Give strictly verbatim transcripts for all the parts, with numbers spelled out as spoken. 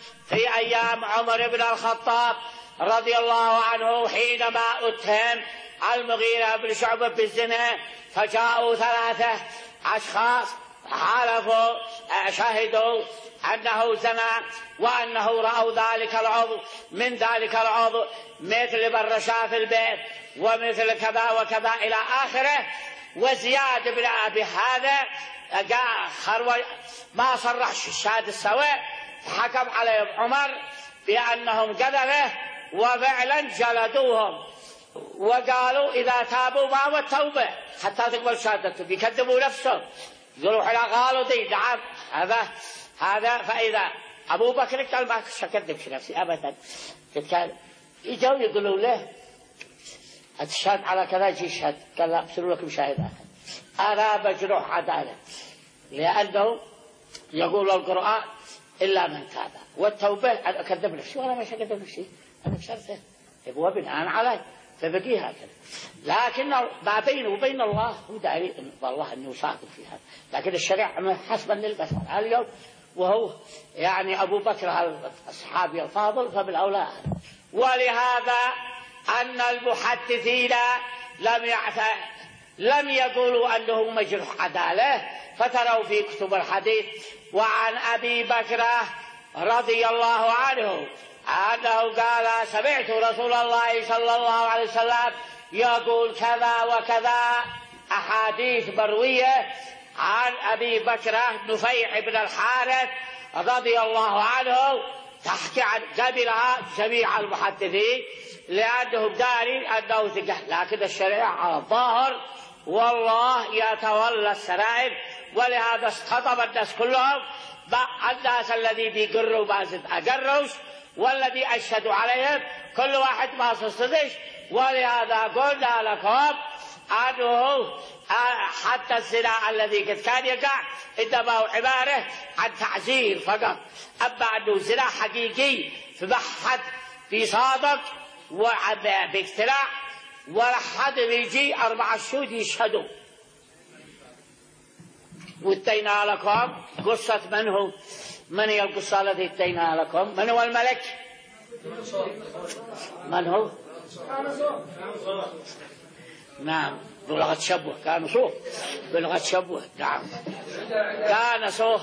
في أيام عمر بن الخطاب رضي الله عنه حينما اتهم المغيرة بن شعبة بالزنا، فجاءوا ثلاثة أشخاص حلفوا شهدوا أنه زنى وأنه رأوا ذلك العضو من ذلك العضو مثل برشا في البيت ومثل كذا وكذا إلى آخره. وزياد بن أبي هذا ما صرح الشهادة السواء، حكم عليهم عمر بأنهم قذفه وفعلا جلدوهم، وقالوا إذا تابوا ما هو التوبة حتى تقبل شهادتهم، يكذبوا نفسهم يروحوا إلى قالوا دي نعم هذا هذا. فإذا أبو بكر قال ما أكذبش نفسي أبدا، يجوا يقولوا له أتشهد على كذا يجي يشهد، قال لا أرسلوا لكم شاهد آخر. أنا بجروح عدالة، لأنه يقول القرآن إلا من تاب، والتوبة أنا أكذب نفسي وأنا مش أكذب نفسي، أنا بشرته هو بناء علي فبقي هكذا. لكن ما بينه وبين الله هو داري والله أنه صادق في هذا، لكن الشريعة حسبا للبشر اليوم، وهو يعني أبو بكر الصحابي الفاضل فبالأولى. ولهذا أن المحدثين لم يعت... لم يقولوا أنه مجروح عدالة، فتروا في كتب الحديث. وعن أبي بكر رضي الله عنه أنه قال سمعت رسول الله صلى الله عليه وسلم يقول كذا وكذا، أحاديث مروية عن أبي بكر نفيع بن الحارث رضي الله عنه تحكي عن قبلها جميع المحدثين لأنهم دارين أنه ثقة، لكن الشريعة على الظاهر والله يتولى السرائر. ولهذا اصطدم الناس كلهم مع الناس الذي بيقروا ما زد أقروش والذي أشهدوا عليهم كل واحد ما صدقش. ولهذا قلنا لكم أنه حتى الزنا الذي قد كان يقع إنما هو عبارة عن تعزير فقط، أما أنه زنا حقيقي فبحث في صادق وباقتلاع ولا حد بيجي أربع شهود يشهدوا. واتينا لكم قصة من هو من هي القصة التي اتينا لكم؟ من هو الملك؟ من هو؟ نعم بلغة شبوه كان صوه بلغة شبوه نعم كان صوه.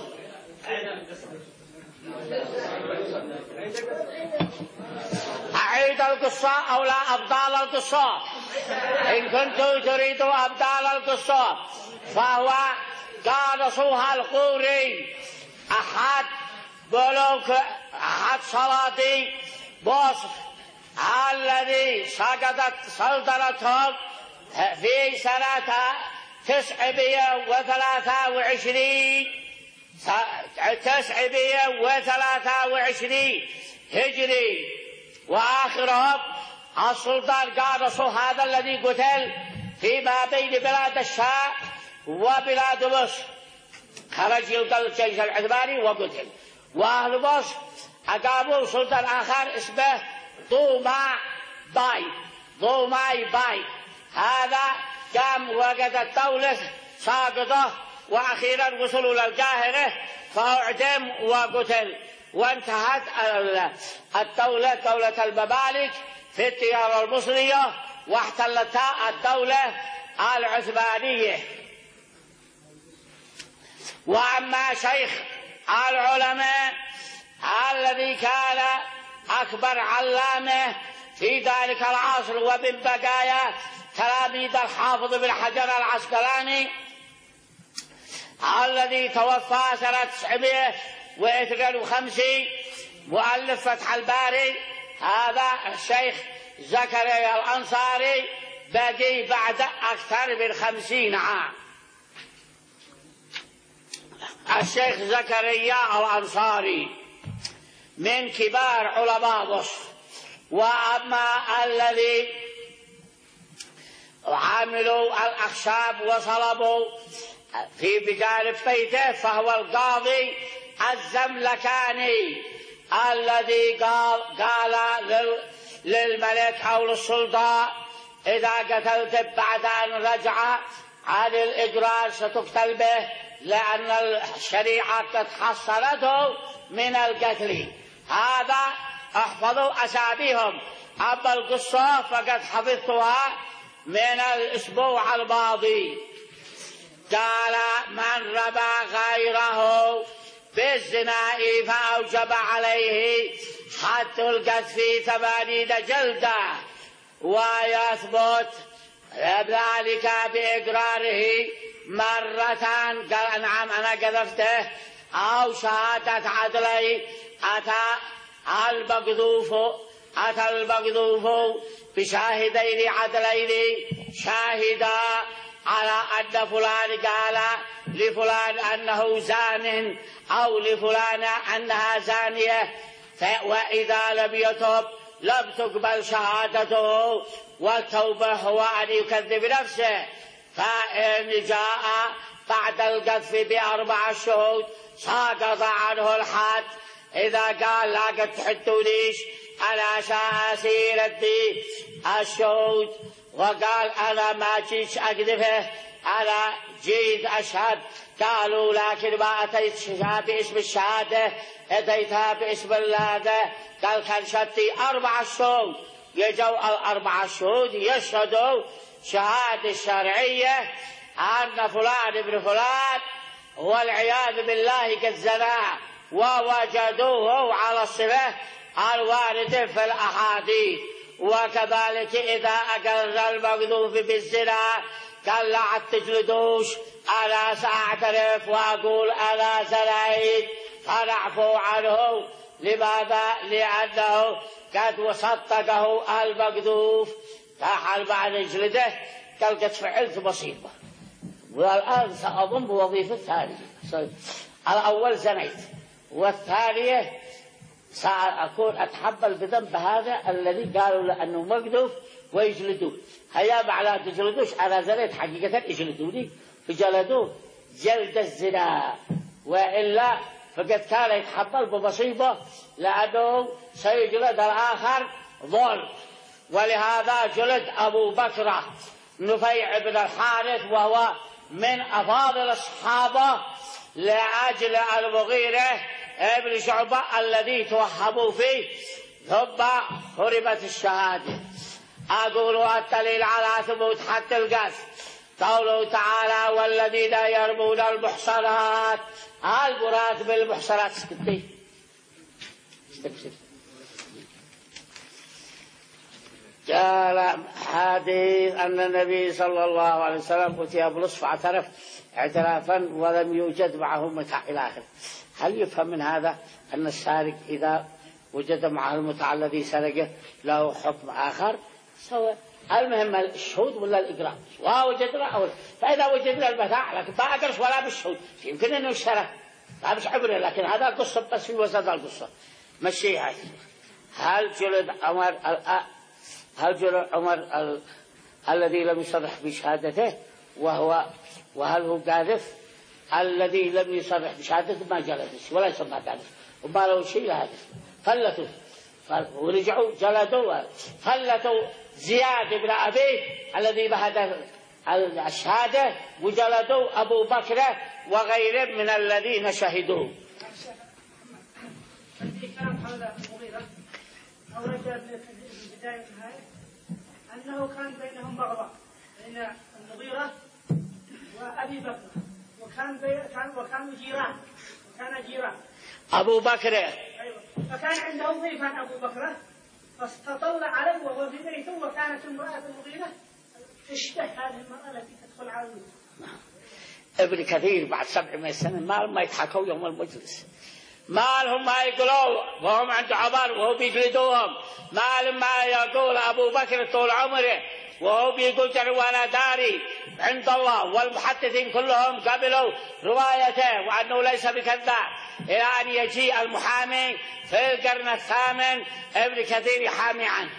أعيد القصة أو لا أبطال القصة؟ إن كنتم تريدوا أبطال القصة فهو كان صوها القوري أحد ملوك أحد سلاطين مصر الذي سقطت سلطنتهم في سنة تسعمائة وثلاثة وعشرين تسعمائة وثلاثة وعشرين هجري. وآخرهم السلطان قارصو هذا الذي قتل فيما بين بلاد الشام وبلاد مصر، خرج يلقى الجيش العثماني وقتل. وأهل مصر أقاموا سلطان آخر اسمه طوماي باي طوماي باي هذا قام وقت الدولة ساقطه، وأخيرا وصلوا للقاهرة فأعدم وقتل. وانتهت الدولة دولة الممالك في التجارة المصرية واحتلتها الدولة العثمانية. وأما شيخ العلماء الذي كان أكبر علامة في ذلك العصر ومن بقايا تلاميذ الحافظ بن حجر العسقلاني الذي توفى سنة تسعمائة واثنين وخمسين مؤلف فتح الباري، هذا الشيخ زكريا الأنصاري بقي بعد أكثر من خمسين عام. الشيخ زكريا الأنصاري من كبار علماء مصر. وأما الذي عملوا الأخشاب وصلبوا في بجانب بيته فهو القاضي الزملكاني الذي قال قال للملك أو للسلطان إذا قتلت بعد أن رجع عن الإجرار ستقتل به، لأن الشريعة قد حصلته من القتل. هذا احفظوا أساميهم. أما القصة فقد حفظتها من الأسبوع الماضي. قال من رمى غيره بالزنا فأوجب عليه حد القذف ثمانين جلدة، ويثبت ذلك بإقراره مرة قال نعم أنا قذفته، أو شهادة عدلي أتى المقذوف أتى المقذوف بشاهدين عدلين شاهدا على أن فلان قال لفلان أنه زان أو لفلان أنها زانية، وإذا لم يتب لم تقبل شهادته، والتوبة هو أن يكذب نفسه. فإن جاء بعد القذف بأربع شهود سقط عنه الحد. إذا قال لا قد تحدونيش أنا سأسير الدين الشهود، وقال أنا ما جيت أقذفه أنا جيت أشهد، قالوا لكن ما أتيت باسم الشهادة أتيتها باسم اللاذة، قال كان شهدتي أربع شهود. يجوا الأربع شهود يشهدوا شهادة شرعية أن فلان ابن فلان والعياذ بالله قد زنى، ووجدوه على الصفة الواردة في الأحاديث. وكذلك إذا أقر المقذوف بالزنا قال لا تجلدوش، أنا سأعترف وأقول أنا زنيت، فنعفو عنه. لماذا؟ لأنه قد وصدقه المقذوف. فحال بعد نجلده قال قد فعلت مصيبة، والآن سأضم بوظيفة ثانية. الأول زنيت، والثانية سأكون أتحمل بذنب هذا الذي قالوا لأنه مقذوف ويجلدوه. هيا معلا تجلدوش، أنا زنيت حقيقة اجلدوني، فجلدوه جلد الزنا، وإلا فقد كان يتحمل بمصيبة لأنه سيجلد الآخر ظلم. ولهذا جلد أبو بكر نفيع بن الحارث وهو من أفاضل الصحابة لأجل المغيرة ابن شعبة الذي توهموا فيه، ثم خربت الشهادة. أقول الدليل على ثبوت حد القذف قوله تعالى والذين يرمون المحصنات. المراد بالمحصنات سكتي استكشف. قال حديث أن النبي صلى الله عليه وسلم أتي بلص فاعترف اعترافا ولم يوجد معه متاع إلى آخره. هل يفهم من هذا أن السارق إذا وجد معه المتاع الذي سرقه له حكم آخر سواء؟ المهم الشهود ولا الإقرار، ووجدنا أول. فإذا وجدنا المتاع لكن ما أقرش ولا بالشهود يمكن أنه اشترى، لا مش عبره، لكن هذا قصة بس في وسط القصة مشيها. هل جلد عمر هل جلد عمر ال... الذي لم يصرح بشهادته وهو وهل هو قاذف؟ الذي لم يصرح بشهادته ما جلدش ولا يسمى قاذف، وما له شيء لهذا فلتوا ورجعوا جلدوا. فلتوا زياد بن أبي الذي بهذا الشهادة وجلدوا أبو بكر وغيره من الذين شهدوا. أورد في بداية النهاية أنه كان بينهم بغضاء بين المغيرة وأبي بكر، وكان كان وكانوا جيران وكان جيران أبو بكر. أيوة. فكان عنده ضيفا أبو بكر فاستطل عليه وهو في بيته، وكانت امرأة المغيرة تشتهي هذه المرأة التي تدخل على البيت. ابن كثير بعد سبعمائة سنة ما لهم ما يضحكوا يوم المجلس، ما لهم ما يقولوا وهم عند عمر وهو بيجلدوهم، ما لهم ما يقول أبو بكر طول عمره وهو بيقول وانا داري عند الله، والمحدثين كلهم قبلوا روايته وأنه ليس بكذاب، إلى أن يجيء المحامي في القرن الثامن ابن كثير يحامي عنه.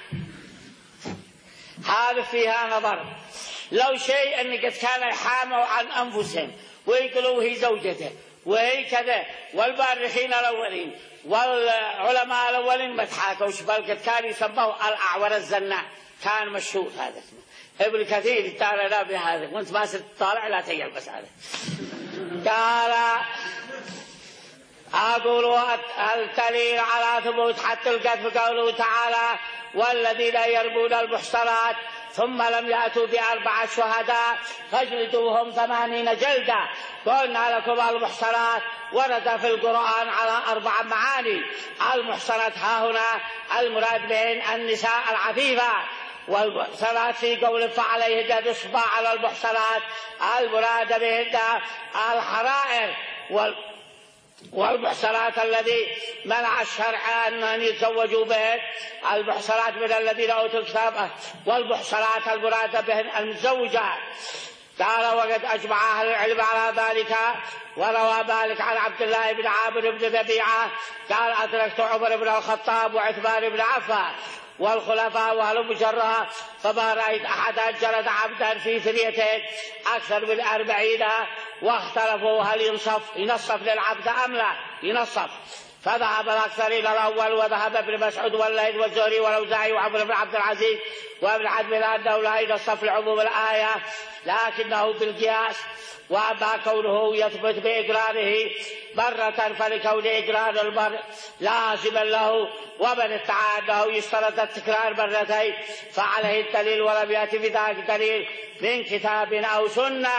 هذا فيها نظر. لو شيء أن قد كان يحاموا عن أنفسهم ويقولوا هي زوجته وهي كذا، والمؤرخين الأولين والعلماء الأولين ما تحاكوش، بل قد كان يسموه الأعور الزناع، كان مشهور هذا اسمه. ابن كثير يطالع بهذا، وانت ما تطالع لا تجعل بس هذا. قال أقول الدليل على ثبوت حد القذف قوله تعالى والذين يرمون المحصنات ثم لم يأتوا بأربعة شهداء فاجلدوهم ثمانين جلدة. قلنا لكم المحصنات ورد في القرآن على أربع معاني. المحصنات ها هنا المراد بهن النساء العفيفات، والمحصنات في قول فعليهن نصف على المحصنات المراد بهن الحرائر، والمحصنات الذي منع الشرع أن يتزوجوا بهن المحصنات من الذين أوتوا الكتاب، والمحصنات المراد بهن المتزوجات. قال وقد أجمع أهل العلم على ذلك، وروى ذلك عن عبد الله بن عامر بن ربيعة قال أدركت عمر بن الخطاب وعثمان بن عفان والخلفاء وهلم جرا فما رأيت أحدا جلد عبدا في ثنيتين أكثر من أربعين، واختلفوا هل ينصف ينصف للعبد أم لا ينصف، فذهب الأكثر إلى الأول، وذهب ابن مسعود والليث والزهري والأوزاعي وعمر بن عبد العزيز وابن حزم أنه لا ينصف لعموم الآية لكنه بالقياس. وأما كونه يثبت بإقراره مرة فلكون إقرار المرء لازما له، ومن ادعى أنه يشترط التكرار مرتين فعليه الدليل ولم يأتي بذلك دليل من كتاب أو سنة.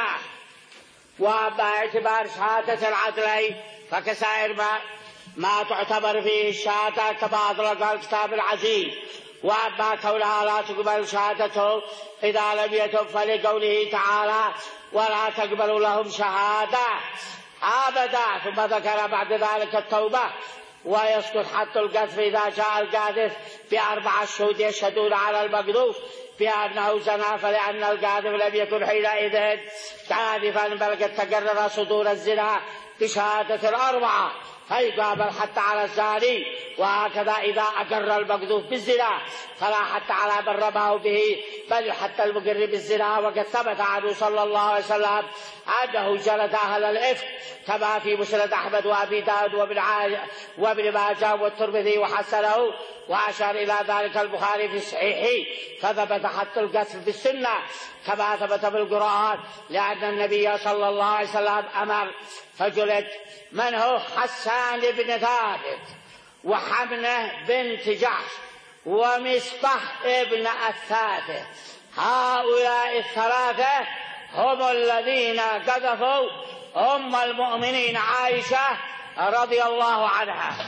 وأما اعتبار شهادة العدلين فكسائر ما, ما تعتبر فيه الشهادة كما أطلق الكتاب العزيز. وأما كونها لا تقبل شهادته إذا لم يتب فلقوله تعالى ولا تقبل لهم شهادة أبدا، ثم ذكر بعد ذلك التوبة ويسقط حد القذف إذا جاء القاذف بأربعة شهود يشهدون على المقذوف بأنه زنا، فلأن القاذف لم يكن حينئذ كاذفا بل قد تقرر صدور الزنا بشهادة الأربعة فيقابل حتى على الزاني. وهكذا إذا أقر المقذوف بالزنا فلا حتى على من رماه به بل حتى المقر بالزنا. وقد ثبت عنه صلى الله عليه وسلم أنه جلد أهل الإفك كما في مسند أحمد وأبي داود وابن ماجه والترمذي وحسنه، وأشار إلى ذلك البخاري في صحيحه. فثبت حتى القذف بالسنة كما ثبت في القرآن لأن النبي صلى الله عليه وسلم أمر فجلد من هو حسان بن ثابت وحمنة بنت جحش ومصطح ابن الثابت. هؤلاء الثلاثة هم الذين قذفوا أم المؤمنين عائشة رضي الله عنها.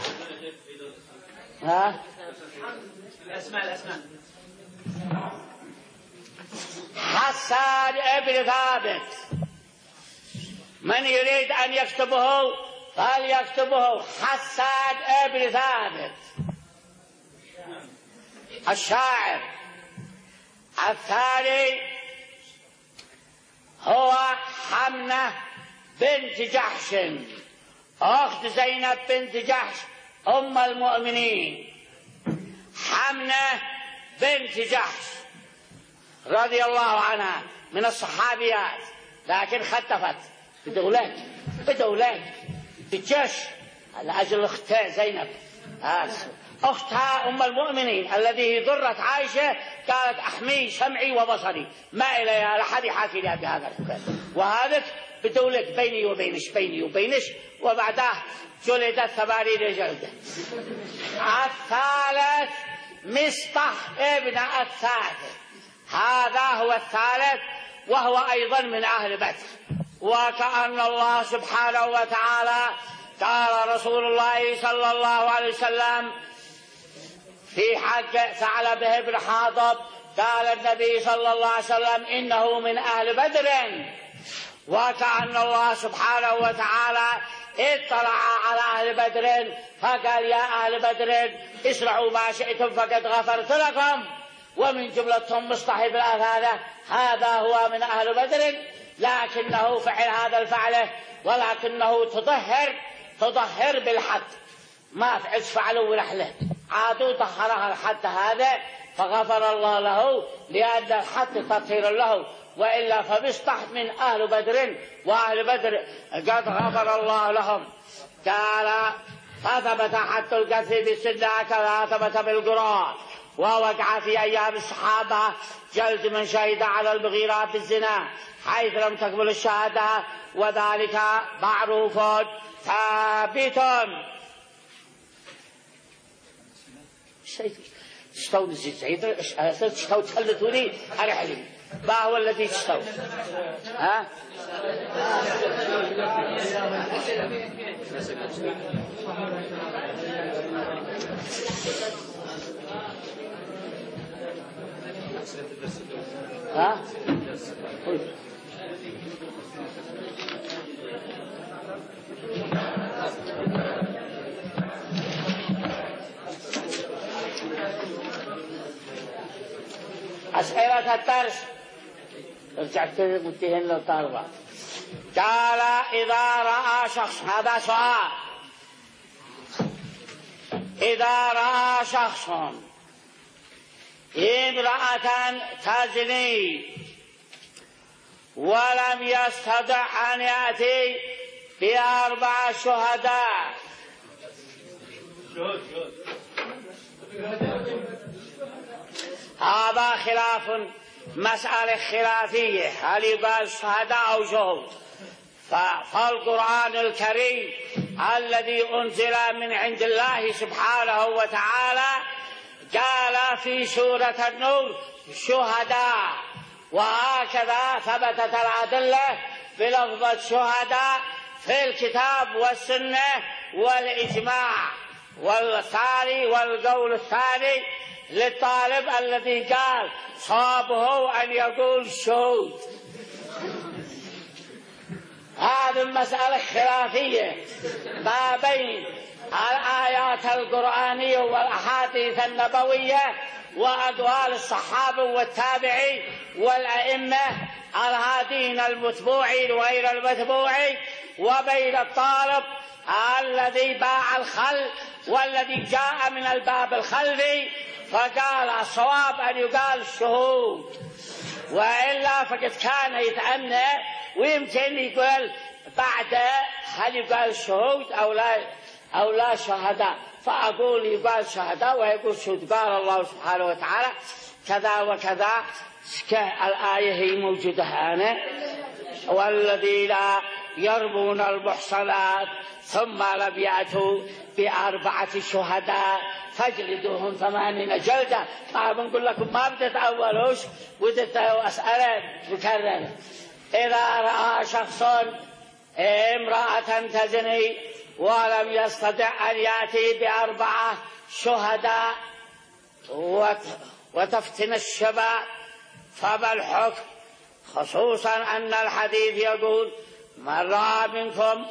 ها؟ الأسماء الأسماء حسان ابن ثابت، من يريد أن يكتبه فليكتبه حسان ابن ثابت الشاعر. الثاني هو حمنة بنت جحش أخت زينب بنت جحش أم المؤمنين. حمنة بنت جحش رضي الله عنها من الصحابيات، لكن خطفت بدولات بدولات بالجيش على أجل أختها زينب أختها أم المؤمنين الذي ضرت عائشة قالت أحمي سمعي وبصري ما إليها لحد يحاكي لها بهذا الكلام، وهذا بدولة بيني وبينش بيني وبينش وبعدها جلدت ثمانين جلدة. الثالث مصطح ابن الثالث، هذا هو الثالث وهو أيضا من أهل بدر. وكأن الله سبحانه وتعالى قال رسول الله صلى الله عليه وسلم في حق ثعلبة بن حاطب قال النبي صلى الله عليه وسلم إنه من أهل بدر. وكأن الله سبحانه وتعالى اطلع على أهل بدر فقال يا أهل بدر اسرعوا ما شئتم فقد غفرت لكم، ومن جملتهم مصطح بن الثالث هذا هو من أهل بدر، لكنه فعل هذا الفعل ولكنه تطهر تطهر بالحد ما فعل فعلوا ونحله عادوا طهرها الحد هذا فغفر الله له لأن الحد تطهير له، وإلا فمصطح من أهل بدر وأهل بدر قد غفر الله لهم. قال فثبت حد القذف بالسنة كما ثبت بالقرآن. ووقع في أيام الصحابة جلد من شهد على المغيرة بالزنا حيث لم تقبل الشهادة، وذلك معروف ثابت. تشتو نزيد تشتو تخلطوني أنا حليم ما هو الذي تشتو ها ها أسئلة الدرس رجعت متهن للطالبة. قال إذا رأى شخص، هذا سؤال، إذا رأى شخص امرأة تزني ولم يستطع أن يأتي بأربع شهداء، هذا خلاف، مسألة خلافية، هل يقال شهداء أو شهود؟ فالقرآن الكريم الذي أنزل من عند الله سبحانه وتعالى قال في سورة النور شهداء، وهكذا ثبتت الأدلة بلفظة شهداء في الكتاب والسنة والإجماع. والثاني والقول الثاني للطالب الذي قال صابه أن يقول شهود، هذه المسألة خلافية ما بين الآيات القرآنية والأحاديث النبوية وأقوال الصحابة والتابعين والأئمة الهادين المتبوعين وغير المتبوعين، وبين الطالب الذي باع الخل والذي جاء من الباب الخلفي فقال الصواب أن يقال شهود، وإلا فقد كان يتأنى ويمكن يقول بعد هل يقال شهود أو لا أو لا شهداء، فأقول يقال شهداء ويقول شهود. قال الله سبحانه وتعالى كذا وكذا، الآية هي موجودة هنا، والذين يرمون المحصنات ثم لم يأتوا بأربعة شهداء فاجلدوهم ثمانين جلدة. ما بنقول لكم ما بتتأولوش ودتوا أسئلة مكررة. إذا رأى شخص امرأة تزني ولم يستطع أن يأتي بأربعة شهداء وتفتن الشباب فما الحكم؟ خصوصا أن الحديث يقول من رأى منكم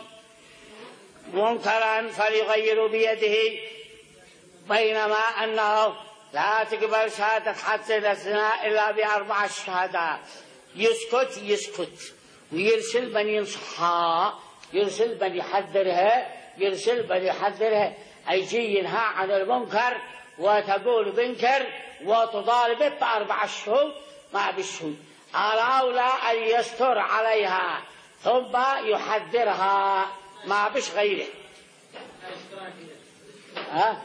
منكرا فليغير بيده، بينما أنه لا تقبل شهادة حد الزنا إلا بأربع شهداء. يسكت يسكت ويرسل من ينصحها، يرسل من يحذرها، يرسل من يحذرها، أيجي ينهى عن المنكر وتقول بنكر وتطالب بأربع شهود ما بالشهود. الأولى أن يستر عليها ثم يحذرها ما بش غيره. ها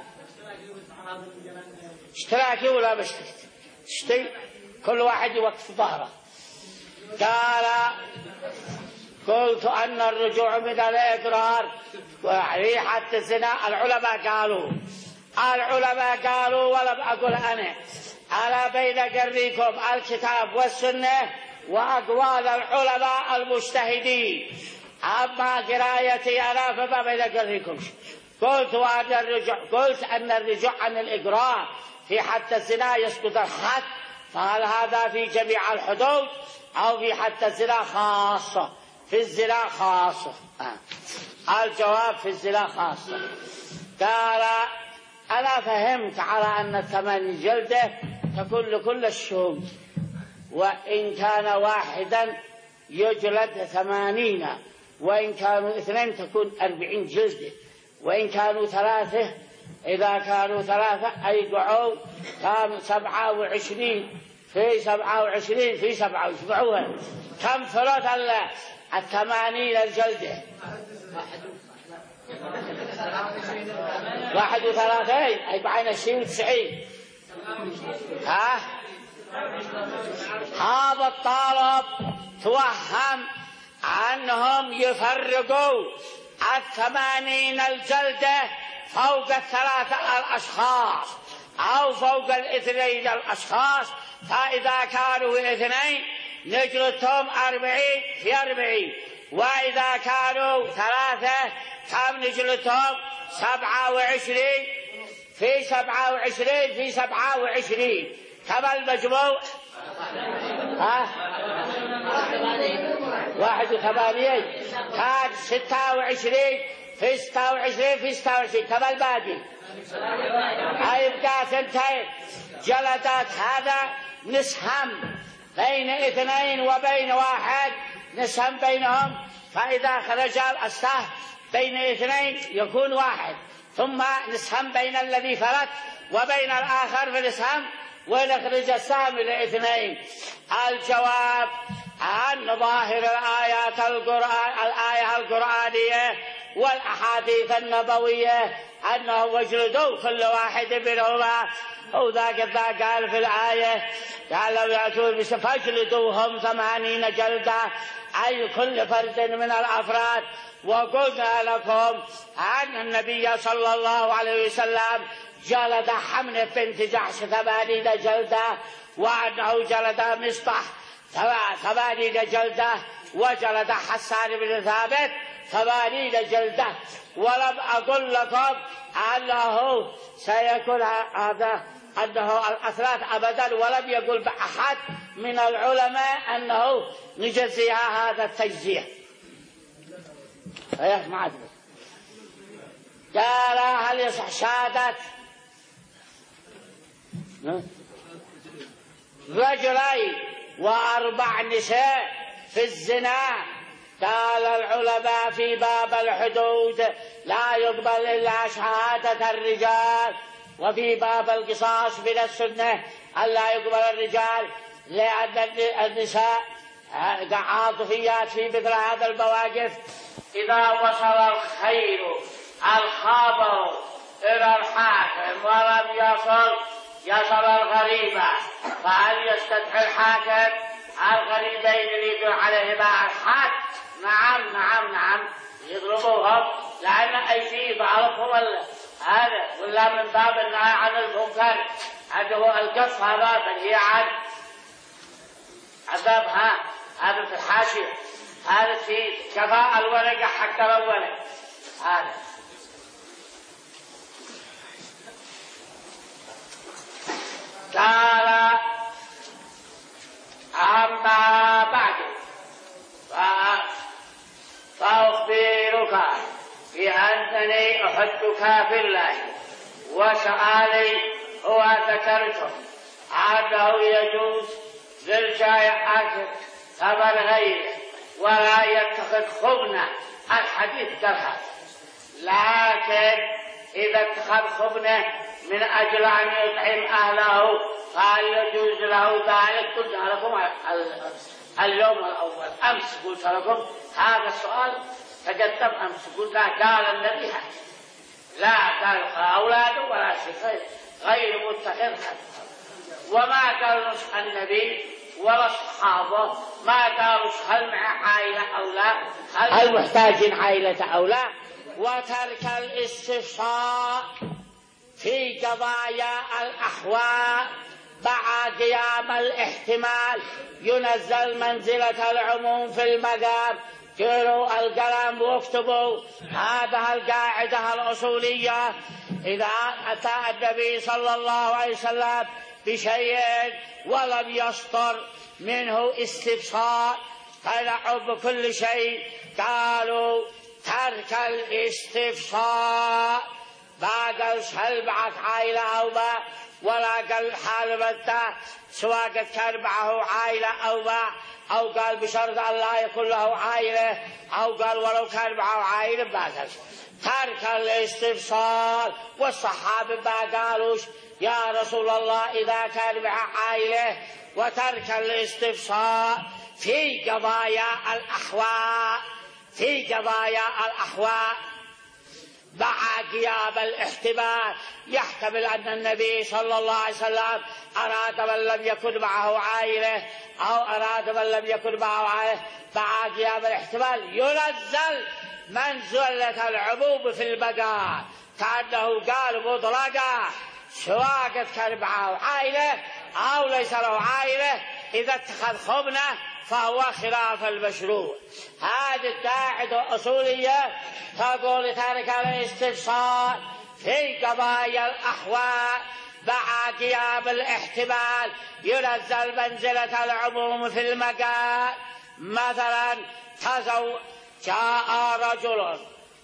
اشتراكي ولا بشتري اشتري كل واحد يوقف ظهره. قال قلت أن الرجوع من الإقرار وريحة الزنا، العلماء قالوا العلماء قالوا ولم أقل أنا، على بين قريكم الكتاب والسنة وأقوال العلماء المجتهدين، أما قرايتي أنا فما بين قريكم. قلت أن الرجوع قلت أن الرجوع عن الإقرار في حد الزنا يسقط الحد، فهل هذا في جميع الحدود أو في حد الزنا خاصة؟ في الزنا خاصة. آه. الجواب في الزنا خاصة. قال أنا فهمت على أن ثمان جلدة تكون لكل الشهود، وإن كان واحدا يجلد ثمانين، وإن كانوا اثنين تكون أربعين جلدة، وإن كانوا ثلاثة إذا كانوا ثلاثة أي دعوا كانوا سبعة وعشرين في سبعة وعشرين في سبعة وسبعوها. كم ثلاث الثمانين الجلدة؟ واحد وثلاثين أي بعين الشيء وتسعين. ها هذا الطالب توهم أنهم يفرقوا الثمانين الجلدة فوق الثلاثة الأشخاص أو فوق الاثنين الأشخاص، فإذا كانوا اثنين نجلدهم أربعين في أربعين، وإذا كانوا ثلاثة كم نجلدهم سبعة وعشرين في سبعة وعشرين في سبعة وعشرين. كم المجموع؟ ها؟ واحد وثمانين. كان ستة وعشرين في ستة وعشرين في ستة وعشرين. كم الباقي؟ يبقى ثنتين. جلدات هذا نسهم بين اثنين وبين واحد، نسهم بينهم، فإذا خرج السهم بين اثنين يكون واحد، ثم نسهم بين الذي فرط وبين الآخر فنسهم ونخرج السهم إلى اثنين. الجواب عن ظاهر الآيات القرآن الآية القرآنية والأحاديث النبوية أنه وجلدوا كل واحد منهما، وذاك ذا قال في الآية قال لو يأتون فاجلدوهم ثمانين جلدة، أي كل فرد من الأفراد. وقلنا لكم أن النبي صلى الله عليه وسلم جلد حمنة بنت جحش ثمانين جلدة، وأنه جلد مصطح ثمانين جلدة، وجلد حسان بن ثابت ثمانين جلدة. ولم أقل لكم أنه سيكون هذا أنه الأثلاث أبدا، ولم يقل بأحد من العلماء أنه نجزيها هذا التجزية. ايه ما عاد قال هل يصح شهادة رجلين وأربع نساء في الزنا؟ قال العلماء في باب الحدود لا يقبل إلا شهادة الرجال، وفي باب القصاص من السنة ألا يقبل الرجال، لأن النساء عاطفيات في مثل هذا المواقف. إذا وصل الخير الخبر إلى الحاكم ولم يصل يصل الغريبة، فهل يستدعي الحاكم الغريبين اللي يدل عليهما الحد؟ نعم نعم نعم يضربوهم، لأن أي شيء بعرفهم هذا، ولا من باب النهي عن المنكر عنده القص هذا منهي عن عذابها. هذا في الحاشية، هذا في كفاء الورقة حق الورق. هذا قال أما بعد فأخبرك بأنني أحدك في الله، وسؤالي هو ذكرتم أنه يجوز للجائع ثمن غيره ولا يتخذ خبنة، الحديث درها، لكن إذا اتخذ خبنة من أجل أن يطعم أهله فهل يجوز له ذلك؟ قلت لكم اليوم الأول أمس قلت لكم هذا السؤال تقدم أمس، قلت قال النبي لا تلقى أولاده ولا شيء غير متخذ خبنة، وما قال نصح النبي ولا الصحابة ما قالوا هل مع عائلة أو لا، هل محتاجين عائلة أو لا. وترك الاستفسار في قضايا الأحوال بعد قيام الاحتمال ينزل منزلة العموم في المذهب. كيروا القلم واكتبوا هذه القاعدة الأصولية: إذا أتى النبي صلى الله عليه وسلم بشيء ولم يصدر منه استفسار فنحب بكل شيء، قالوا ترك الاستفسار بعد هل بعث عائلة أو ما، ولا قال حال متى سواء كان معه عائلة أو ما، أو قال بشرط أن لا يكون له عائلة، أو قال ولو كان معه عائلة ما قال. ترك الاستفسار، والصحابة ما قالوش يا رسول الله إذا كان معه عائلة، وترك الاستفسار في قضايا الأحوال في قضايا الأحوال مع غياب الاحتمال. يحتمل أن النبي صلى الله عليه وسلم أراد من لم يكن معه عائلة أو أراد من لم يكن معه عائلة. مع غياب الاحتمال ينزل منزلة العموم في البقاء، كأنه قال مطلقا سواء قد كان معه عائلة أو ليس له عائلة، إذا اتخذ خبنة فهو خلاف المشروع. هذه القاعدة الأصولية تقول تارك الاستفسار في قضايا الأحوال مع غياب الاحتمال ينزل منزلة العموم في المقال. مثلا تزو جاء رجل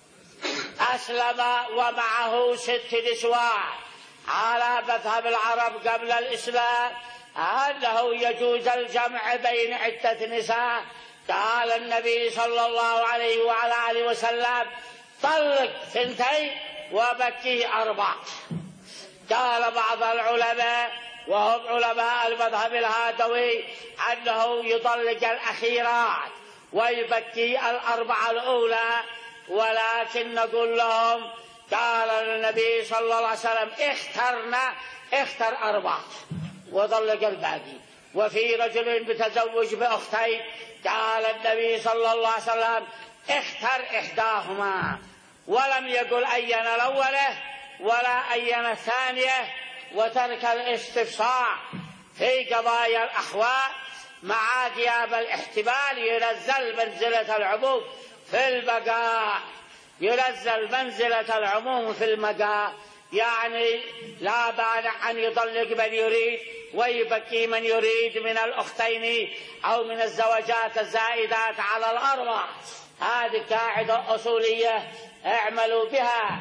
أسلم ومعه ست نسوان، على مذهب العرب قبل الإسلام أنه يجوز الجمع بين عدة نساء. قال النبي صلى الله عليه وعلى آله وسلم طلق ثنتين وبكي أربع. قال بعض العلماء وهم علماء المذهب الهادوي أنه يطلق الأخيرات ويبكي الأربعة الأولى، ولكن نقول لهم قال النبي صلى الله عليه وسلم اخترنا اختر أربعة وطلق الباقي. وفي رجل متزوج بأختين قال النبي صلى الله عليه وسلم اختر إحداهما، ولم يقل أين الأولى ولا أين الثانية، وترك الاستفسار في قضايا الأحوال مع غياب الاحتمال ينزل منزلة العموم في البقاء. ينزل منزلة العموم في المقاء، يعني لا مانع أن يطلق من يريد ويبكي من يريد من الأختين أو من الزوجات الزائدات على الأربع. هذه قاعدة أصولية اعملوا بها.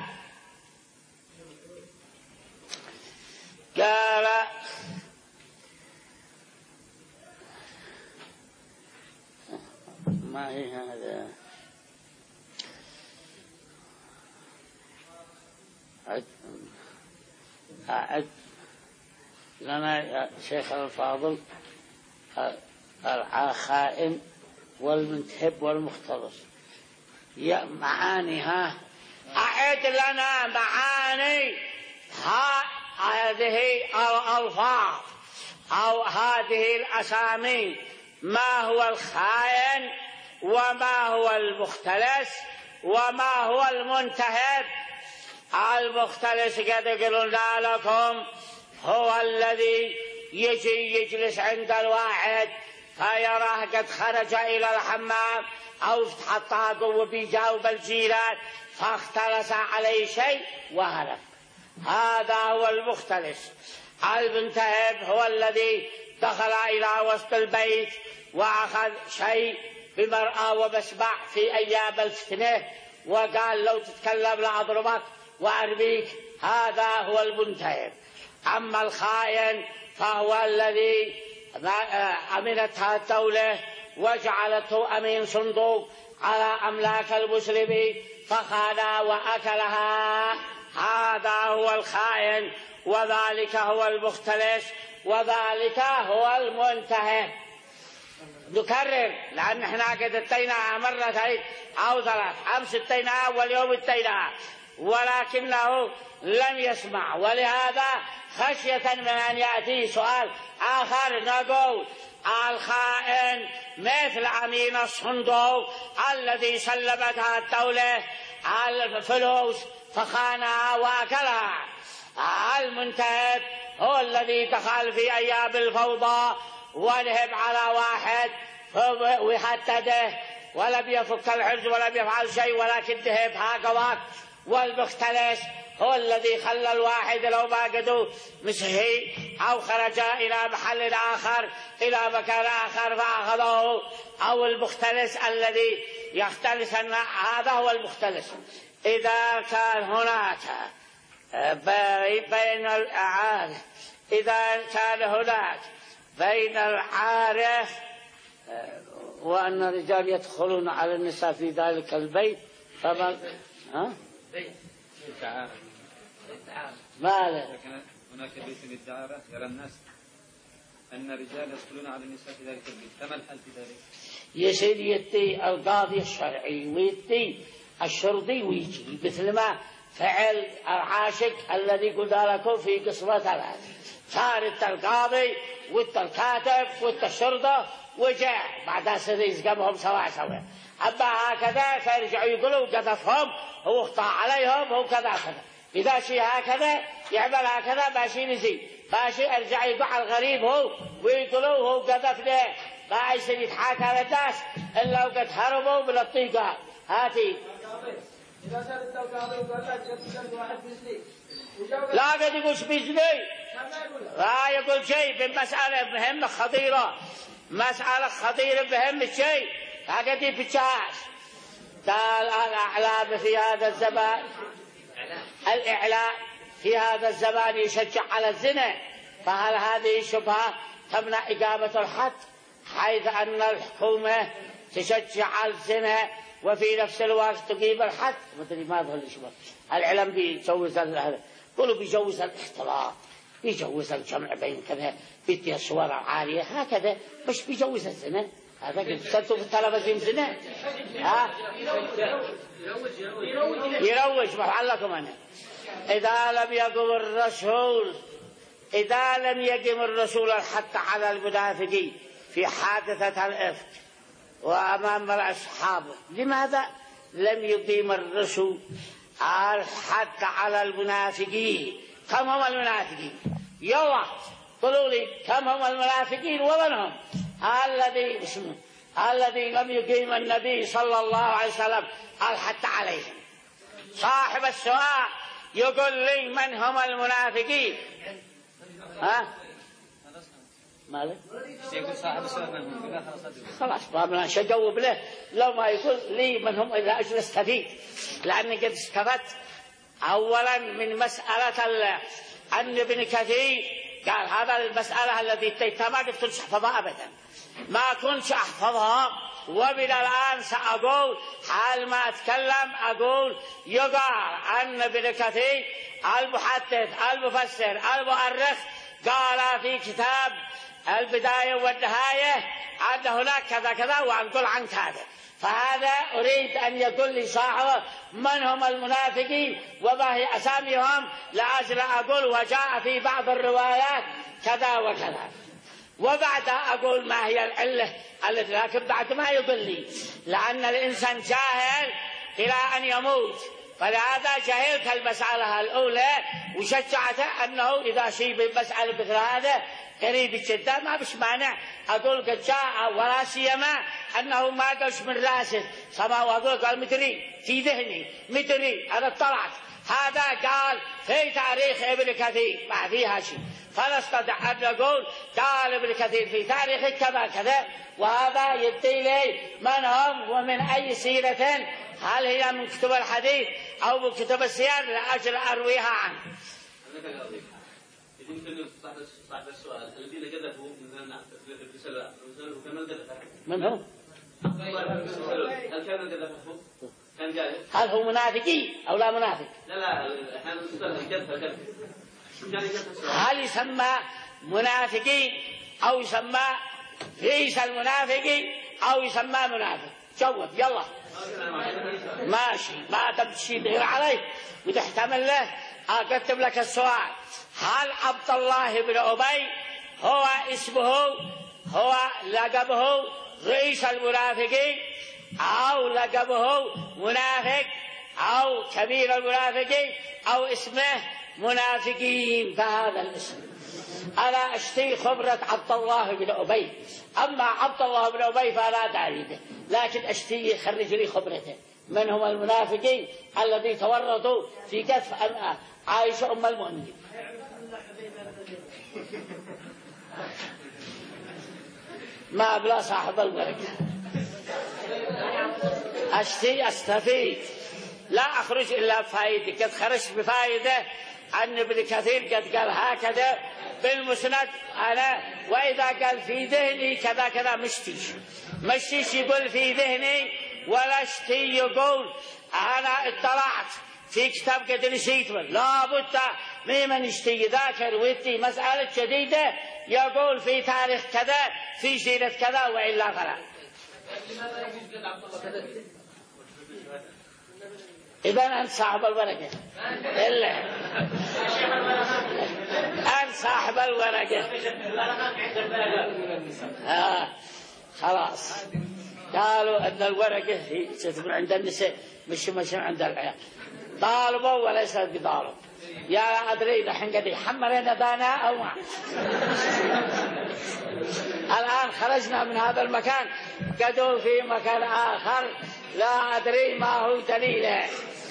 قال ما هي هذا أعد أعد لنا يا شيخ الفاضل الخائن والمنتهب والمختلص معانيها. أعد لنا معاني هذه الألفاظ أو هذه الأسامي. ما هو الخائن وما هو المختلس وما هو المنتهب؟ المختلس قد قلنا لكم هو الذي يجي يجلس عند الواحد فيراه قد خرج إلى الحمام أو فتح الطاق وبيجاوب الجيران فاختلس عليه شيء وهلك، هذا هو المختلس. المنتهب هو الذي دخل إلى وسط البيت وأخذ شيء بمرأة ومسمع في أيام الفتنة وقال لو تتكلم لأضربك وأرميك، هذا هو المنتهب. أما الخائن فهو الذي أمنتها الدولة وجعلته أمين صندوق على أملاك المسلمين فخانها وأكلها، هذا هو الخائن، وذلك هو المختلس، وذلك هو المنتهب. نكرر لأن احنا قد اتيناها مرتين أو ثلاث، أمس اتيناها واليوم اتيناها، ولكنه لم يسمع، ولهذا خشية من أن يأتي سؤال آخر نقول الخائن مثل أمين الصندوق الذي سلمتها الدولة الفلوس فخانها وأكلها. المنتهب هو الذي دخل في أيام الفوضى ونهب على واحد ويحدده ولم يفك الحرز ولم يفعل شيء ولكن نهب هكذا. والمختلس هو الذي خلى الواحد لو ما قدوا مسحي أو خرج إلى محل آخر إلى مكان آخر فأخذه، أو المختلس الذي يختلس، هذا هو المختلس. إذا كان هناك بين الأعارف إذا كان هناك بين العارف وأن الرجال يدخلون على النساء في ذلك البيت فما ها؟ ما له هناك بيت للدعارة يرى الناس أن الرجال يدخلون على النساء في ذلك البيت، فما الحل في ذلك؟ يصير يدي القاضي الشرعي ويدي الشرطي ويجي مثل ما فعل العاشق الذي قلت لكم في قصة ثلاث، صار انت القاضي وانت الكاتب وانت الشرطة، وجاء بعد سديس قبهم سواء سواء. أما هكذا فيرجعوا يقولوا قذفهم هو اخطأ عليهم هو كذا كذا. إذا شيء هكذا يعمل هكذا ماشي نزيد ماشي ارجع يقع الغريب هو ويقولوا هو قذفنا ما يصير يتحاكى على الناس إلا وقد هربوا من الطيقة. هاتي إذا سألت القاضي وقال لك جبت واحد مثلي لا قد يقول مثلي لا يقول شيء في مسألة مهمة خطيرة، مسألة خطيرة مهمة شيء قد يفتشاش. قال الأعلام في هذا الزمان، الإعلام في هذا الزمان يشجع على الزنا، فهل هذه شبهة تمنع إقامة الحد حيث أن الحكومة تشجع على الزنا وفي نفس الوقت تقيم الحد؟ مدري ماذا الشبهة. الإعلام بيجوز هذا، قولوا بيجوز الاختلاط، بيجوز الجمع بين كذا، بيدي الصور العالية هكذا، مش بيجوز الزنا. هذا قلت سنتوا في التلفزيون زنا ها يروج محلكم أنا. إذا لم يقم الرسول إذا لم يقم الرسول الحد على المنافقين في حادثة الإفك وأمام أصحابه، لماذا لم يقيم الرسول الحد على المنافقين؟ كم هم المنافقين؟ يلا قولوا لي كم هم المنافقين ومن هم؟ الذي اسمه الذي لم يقيم النبي صلى الله عليه وسلم الحد عليهم. صاحب السؤال يقول لي من هم المنافقين؟ ها مالك يقول صاحب السؤال من هم؟ خلاص ما أجاوب له لو ما يقول لي من هم إذا أجل استفيد، لأني قد استفدت أولا من مسألة أن ابن كثير قال هذا المسألة التي ما قلت أحفظها أبدا، ما كنت أحفظها، ومن الآن سأقول حال ما أتكلم أقول يقال أن ابن كثير المحدث المفسر المؤرخ قال في كتاب البداية والنهاية أن هناك كذا كذا وأنقل عنك هذا، فهذا أريد أن يقول لي صاحبه من هم المنافقين وما هي أساميهم لأجل أقول وجاء في بعض الروايات كذا وكذا، وبعد أقول ما هي العلة التي، لكن بعد ما يضلي لأن الإنسان جاهل إلى أن يموت، فلهذا جهلت المسألة الأولى وشجعته أنه إذا شيء بالمسألة مثل هذا قريب جدا ما بش مانع أقول قد جاء، ولا سيما أنه ما قالش من راسه سما وأقول قال مدري في ذهني مدري أنا اطلعت، هذا قال في تاريخ ابن كثير ما فيها شيء، فنستطيع أن نقول قال ابن كثير في تاريخ كذا كذا، وهذا يدي لي من هم ومن أي سيرة، هل هي من كتب الحديث أو من كتب السير لأجل أرويها عنه. يمكن صاحب السؤال الذين كذبوا من الرسالة كمان كذبوا من هو؟ هل كانوا كذبوا؟ كان جاهل؟ هل هو منافقين أو لا منافق؟ لا لا احنا نسأل الكذب الكذب شو كان يكذب؟ هل يسمى منافقين أو يسمى ليس المنافقين أو يسمى منافق؟ جواب يلا. ماشي ما تمشي به عليه وتحتمل له. أكتب لك السؤال، هل عبد الله بن أبي هو اسمه هو لقبه رئيس المنافقين أو لقبه منافق أو كبير المنافقين أو اسمه منافقين فهذا الاسم؟ أنا أشتي خبرة عبد الله بن أبي، أما عبد الله بن أبي فلا داعي به، لكن أشتي يخرج لي خبرته من هم المنافقين الذي تورطوا في كتف عائشة أم المؤمنين. ما بلا صاحب البركة أشتي أستفيد لا أخرج إلا بفائدة، قد خرجت بفائدة أن ابن كثير قد قال هكذا بالمسند أنا، وإذا قال في ذهني كذا كذا مشتيش مشتيش يقول في ذهني ولا اشتي يقول أنا اطلعت في كتاب قد نسيت لا بد ممن يشتي ذاكر ويتي مسألة جديدة يقول في تاريخ كذا في سيرة كذا وإلا فلا. إذا أنت صاحب الورقة إلا أنت صاحب الورقة. آه خلاص قالوا أن الورقة هي تكون عند النساء مش مش عند العيال. طالبوا وليس بطالب. يا أدري دحين قد يحملنا دانا أو ما. الآن خرجنا من هذا المكان قدوا في مكان آخر لا أدري ما هو دليله.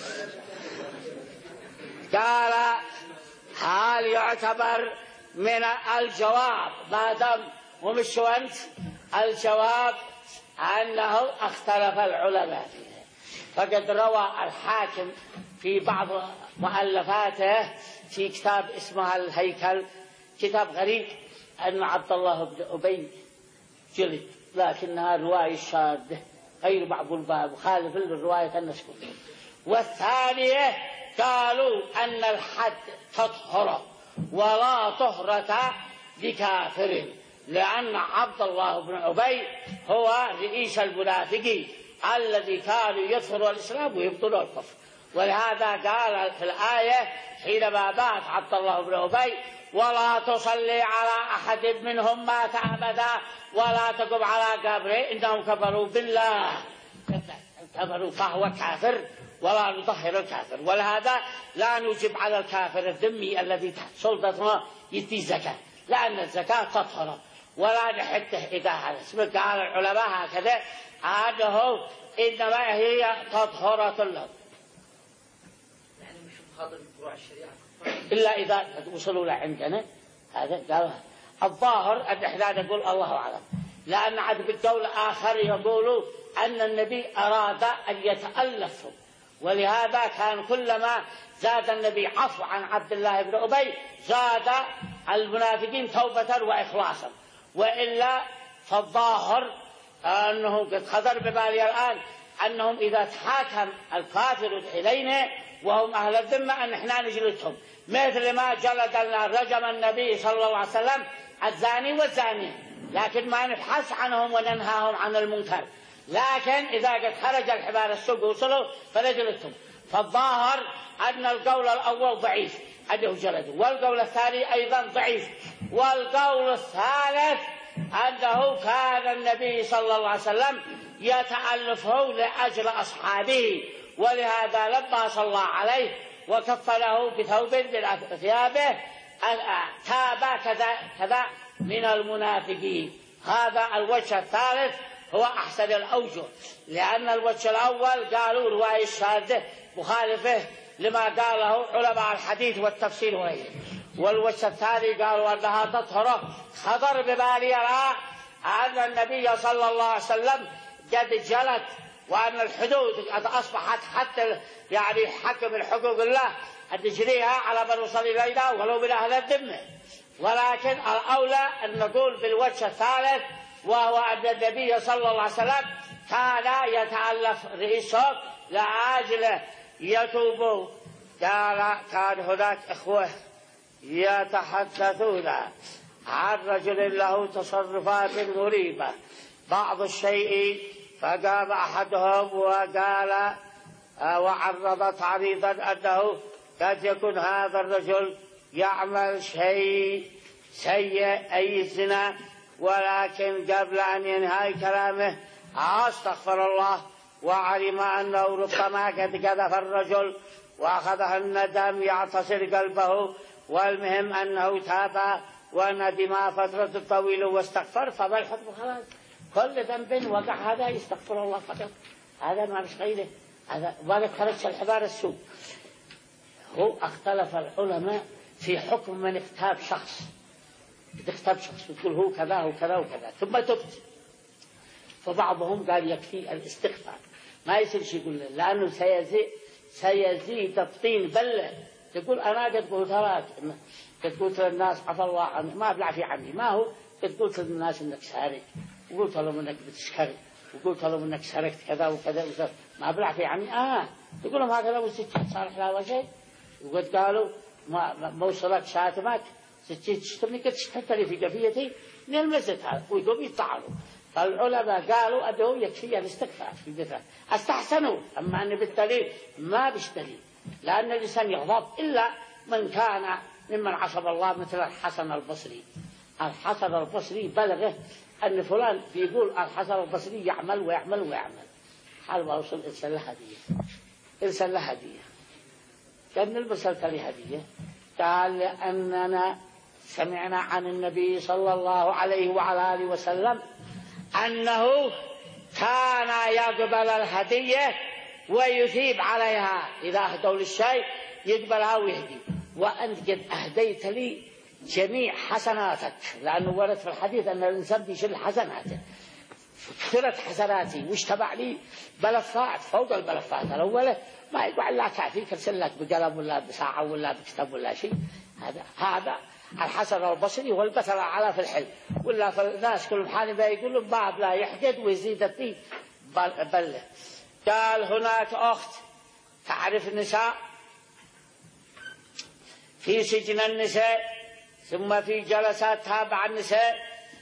قال هل يعتبر من الجواب ما دام ومشوا أنت الجواب أنه اختلف العلماء فيه. فقد روى الحاكم في بعض مؤلفاته في كتاب اسمه الهيكل كتاب غريب أن عبد الله بن أبي جلد لكنها رواية شاذة غير مقبول بها مخالف للرواية المذكورة. والثانية قالوا أن الحد تطهر ولا طهرة بكافر لأن عبد الله بن أبي هو رئيس المنافقين الذي كانوا يظهروا الإسلام ويبطلوا الكفر. ولهذا قال في الآية حينما مات عبد الله بن أبي ولا تصلي على أحد منهم مات أبدا ولا تقم على قبره إنهم كفروا بالله كفروا فهو كافر ولا نطهر الكافر. ولهذا لا نجب على الكافر الذمي الذي تحت سلطتنا يدي زكاة لأن الزكاة تطهر ولا نحته إذا هذا اسمه. قال العلماء هكذا أنه إنما هي تطهرة له يعني مش مخاطر بفروع الشريعة إلا إذا وصلوا لعندنا. هذا قال الظاهر أن إحنا نقول الله أعلم لأن عاد بالقول آخر يقولوا أن النبي أراد أن يتألفهم ولهذا كان كلما زاد النبي عفو عن عبد الله بن أبي زاد المنافقين توبة وإخلاصا. وإلا فالظاهر أنه قد خطر ببالي الآن أنهم إذا تحاكم الكافر إلينا وهم أهل الذمة أن إحنا نجلدهم مثل ما جلد لنا رجم النبي صلى الله عليه وسلم الزاني والزانية لكن ما نبحث عنهم وننهاهم عن المنكر. لكن إذا قد خرج الحبار السوق وصلوا فنجلدهم. فالظاهر أن القول الأول ضعيف أنه جلده والقول الثاني أيضا ضعيف. والقول الثالث أنه كان النبي صلى الله عليه وسلم يتألفه لأجل أصحابه ولهذا لما صلى عليه وكفله بثوب من ثيابه تاب كذا كذا من المنافقين. هذا الوجه الثالث هو أحسن الأوجه لأن الوجه الأول قالوا رواية شاذة مخالفة لما قاله علماء الحديث والتفسير وغيره. والوجه الثاني قالوا أنها تطهر. خطر ببالي أن النبي صلى الله عليه وسلم قد جلت وأن الحدود قد أصبحت حتى يعني حكم الحقوق الله أن تجريها على من وصل إلينا ولو من أهل الذمة. ولكن الأولى أن نقول بالوجه الثالث وهو أن النبي صلى الله عليه وسلم كان يتألف رئيسهم لأجل يتوبوا. قال كان هناك إخوة يتحدثون عن رجل له تصرفات غريبة بعض الشيء فقام أحدهم وقال وعرض تعريضا أنه قد يكون هذا الرجل يعمل شيء سيء أي زنا ولكن قبل أن ينهي كلامه استغفر الله وعلم أنه ربما قد قذف الرجل وأخذه الندم يعتصر قلبه والمهم أنه تاب وندم فترة طويلة واستغفر فما الحكم خلاص كل ذنب وقع هذا يستغفر الله فقط هذا ما مش غيره. هذا ولا خرج الحبار السوء. هو اختلف العلماء في حكم من اغتاب شخص اغتاب شخص يقول هو كذا وكذا وكذا ثم تبت. فبعضهم قال يكفي الاستغفار ما يصير شيء يقول لأنه سيزيد سيزيد الطين بلة. تقول أنا قد قلت لك قد قلت للناس عفى الله عني ما بلعفي عني ما هو قد قلت للناس إنك سارق وقلت لهم إنك بتسكري وقلت لهم إنك سرقت كذا وكذا وكذا ما بلعفي عني آه تقول لهم هكذا والستات صالح لا وشيء. وقد قالوا ما موصلك شاتمك ستات تشتمني قد اشتتني في قفيتي من المسجد هذا ويقوم يطعنوا. فالعلماء قالوا أنه يكفي الاستغفار في البداية استحسنوا، أما أن بالدليل ما بش دليل، لأن الإنسان يغضب إلا من كان ممن عصب الله مثل الحسن البصري. الحسن البصري بلغه أن فلان يقول الحسن البصري يعمل ويعمل ويعمل، حال ما وصل إرسل له هدية، إرسل له هدية، كان نلبسلت لي هدية، قال لأننا سمعنا عن النبي صلى الله عليه وعلى آله وسلم أنه كان يقبل الهدية ويثيب عليها، إذا أهدوا للشيء يقبلها ويهدي، وأنت قد أهديت لي جميع حسناتك، لأنه ورد في الحديث أن الإنسان بيشيل حسناته، كثرت حسناتي واشتبع لي بلفات فوق البلفات الأولى، ما يقول لا كافيك ارسل لك بقلم ولا بساعة ولا بكتاب ولا شيء. هذا هذا الحسن البصري والبتر على في الحلم، ولا في الناس كلهم حالي ما يقولوا باب لا يحقد ويزيد الطيب بل, بل قال هناك أخت تعرف النساء في سجن النساء ثم في جلسات تابع النساء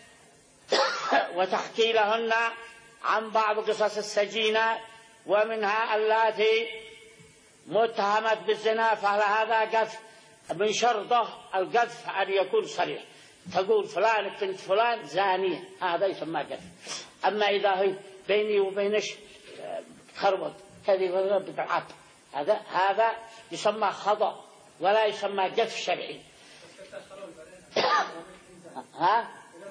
وتحكي لهن عن بعض قصص السجينة، ومنها اللاتي متهمت بالزنا، فهل هذا قذف؟ من شرطه القذف أن يكون صريح، تقول فلان بنت فلان زانية، هذا يسمى قذف. أما إذا هي بيني وبينش خربط كذب بدعات، هذا هذا يسمى خطأ ولا يسمى قذف شرعي. ها؟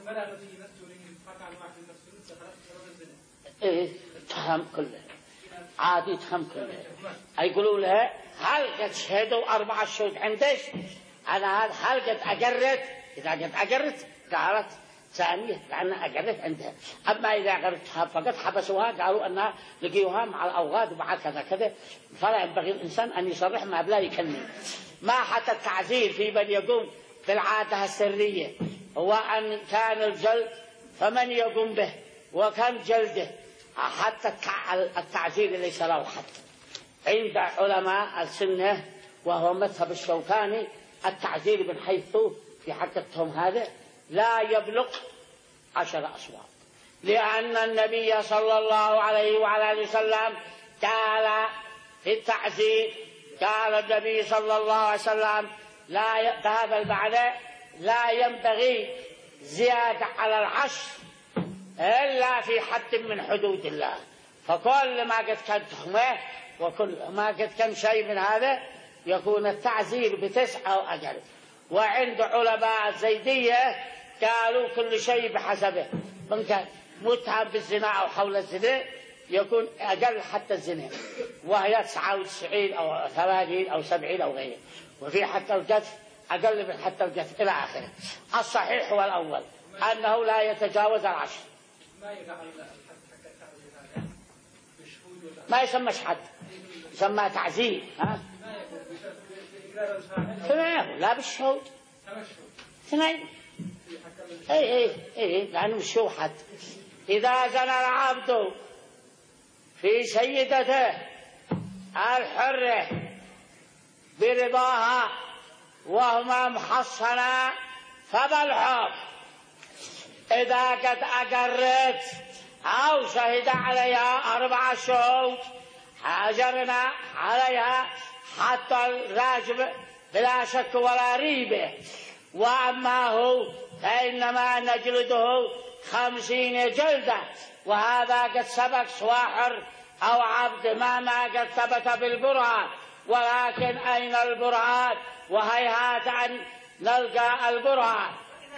إيه تهم كله عادي، تهم كله. يقولوا لها هل قد شهدوا أربعة شهود عندش؟ أنا هذا هل قد أقرت؟ إذا قد أقرت قالت ثانية لأن أقرت عندها. أما إذا أقرتها فقط حبسوها، قالوا أنها لقيوها مع الأوغاد ومع كذا كذا، فلا ينبغي الإنسان أن يصرح ما بلا يكلم. ما حتى التعزير في من يقوم بالعادة السرية هو أن كان الجلد فمن يقوم به وكم جلده، حتى التعزير ليس له حد عند علماء السنة، وهو مذهب الشوكاني التعزير من حيث في حقتهم هذا لا يبلغ عشر أصوات، لأن النبي صلى الله عليه وعلى آله وسلم قال في التعزير، قال النبي صلى الله عليه وسلم لا بهذا المعنى لا ينبغي زيادة على العشر إلا في حد من حدود الله، فكل ما قد كان تهمه وكل ما قد كان شيء من هذا يكون التعزير بتسعة أو أقل. وعند علماء الزيدية قالوا كل شيء بحسبه، من كان متهم بالزنا أو حول الزنا يكون أقل حتى الزنا، وهي تسعة وتسعين أو ثمانين أو سبعين أو غيره، وفي حتى القذف أقل من حتى القذف إلى آخره. الصحيح هو الأول أنه لا يتجاوز العشر. ما يسمى حد، يسمى تعزير. ها؟ اثنين لا بالشهود، اثنين. اي اي اي لأنه الشهود حد. إذا زنى العبد في سيدته الحرة برضاها وهما محصنا فبالحق، إذا قد أقرت أو شهد عليها أربع شهود حاجرنا عليها حتى الراجب بلا شك ولا ريبة، وأما هو فإنما نجلده خمسين جلدة، وهذا قد سبق سواحر أو عبد ما ما قد ثبت بالبرهان، ولكن أين البرهان؟ وهيهات أن نلقى البرهان.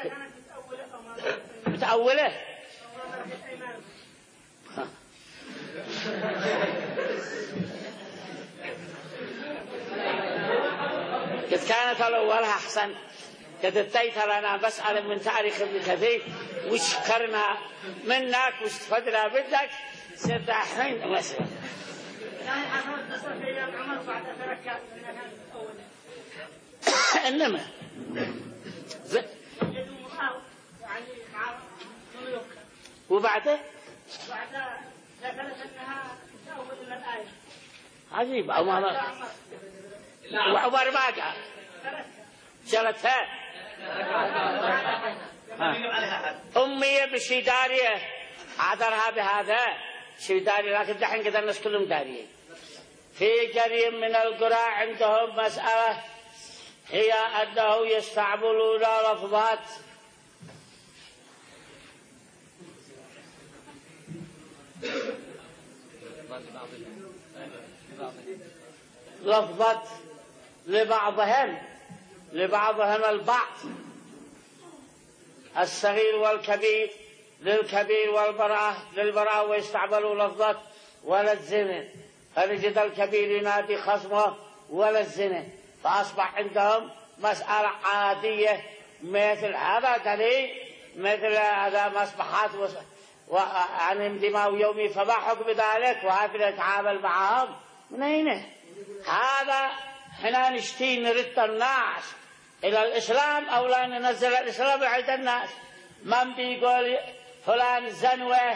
متأوله قد كانت الأولى أحسن، قد اتيتر أنا بسأل من تاريخ ابن كثير وش كرنا منك وش تفدنا بدك سرت أحسن مسألة. إنما وبعده بعد ذكرت أنها تأول إلى الآية. عجيب. أو ما وعمر ما جاء شرتها أمية بشيدارية عذرها بهذا شيء داري، لكن دحين كذا الناس كلهم داريين. في جريم من القرى عندهم مسألة هي أنه يستعملون لفظات لفظة لبعضهم لبعضهم البعض، الصغير والكبير للكبير والبراء للبراء، ويستعملوا لفظة ولا الزنا، فنجد الكبير ينادي خصمه ولا الزنا، فأصبح عندهم مسألة عادية مثل هذا دليل مثل هذا مصبحات عن اندماء يومي، فما حكم ذلك وهكذا يتعامل معهم من أين؟ هذا حنا نشتي نرد الناس إلى الإسلام أو لا ننزل الإسلام عند الناس. من بيقول فلان زنوه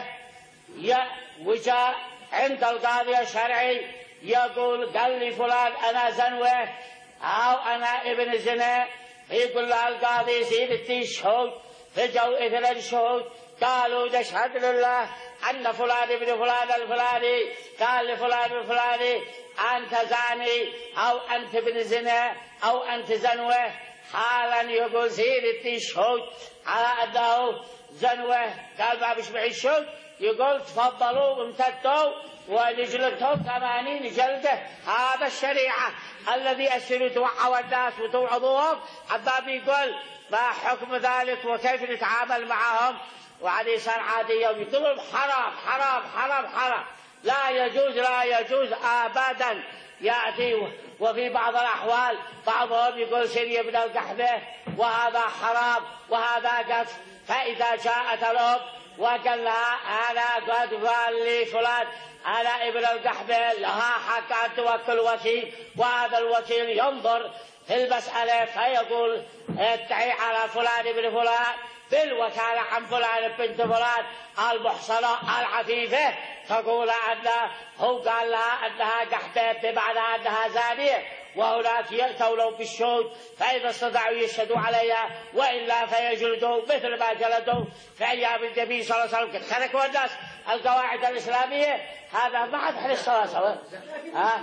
وجاء عند القاضي الشرعي يقول قال لي فلان أنا زنوه أو أنا ابن زنا، يقول له القاضي سيدتي الشهود، فجوا إثنى الشهود قالوا نشهد لله أن فلان ابن فلان الفلاني قال لفلان الفلاني أنت زاني أو أنت ابن زنا أو أنت زنوه، حالا يقول سيدتي الشهود على أنه زنوه، قال ما بيشبع الشهود، يقول تفضلوا امتدوا ونجلدهم ثمانين جلدة. هذا الشريعة الذي أسروا توعوا الناس وتوعظوهم، عباب يقول ما حكم ذلك وكيف نتعامل معهم، وعليه صار عادي يوم يقولون حرام حرام حرام حرام، لا يجوز لا يجوز أبدا يأتي. وفي بعض الأحوال بعضهم يقول سري ابن القحبة وهذا حرام وهذا قتل، فإذا جاءت الأم وقال لها أنا قد قال لي فلان أنا ابن القحبة، لها حق أن توكل وكيل، وهذا الوكيل ينظر في المسألة فيقول ادعي على فلان ابن فلان بالوكالة عن فلان بنت فلان المحصنة العفيفة، تقول أنه هو قال لها أنها قحبة بمعنى أنها زانية، وهناك يأتوا لو بالشهود فإذا استطاعوا يشهدوا عليها وإلا فيجلدوا مثل ما جلدوا في أيام النبي صلى الله عليه وسلم. تركوا الناس القواعد الإسلامية، هذا ما عاد حل الصلاة سوا ها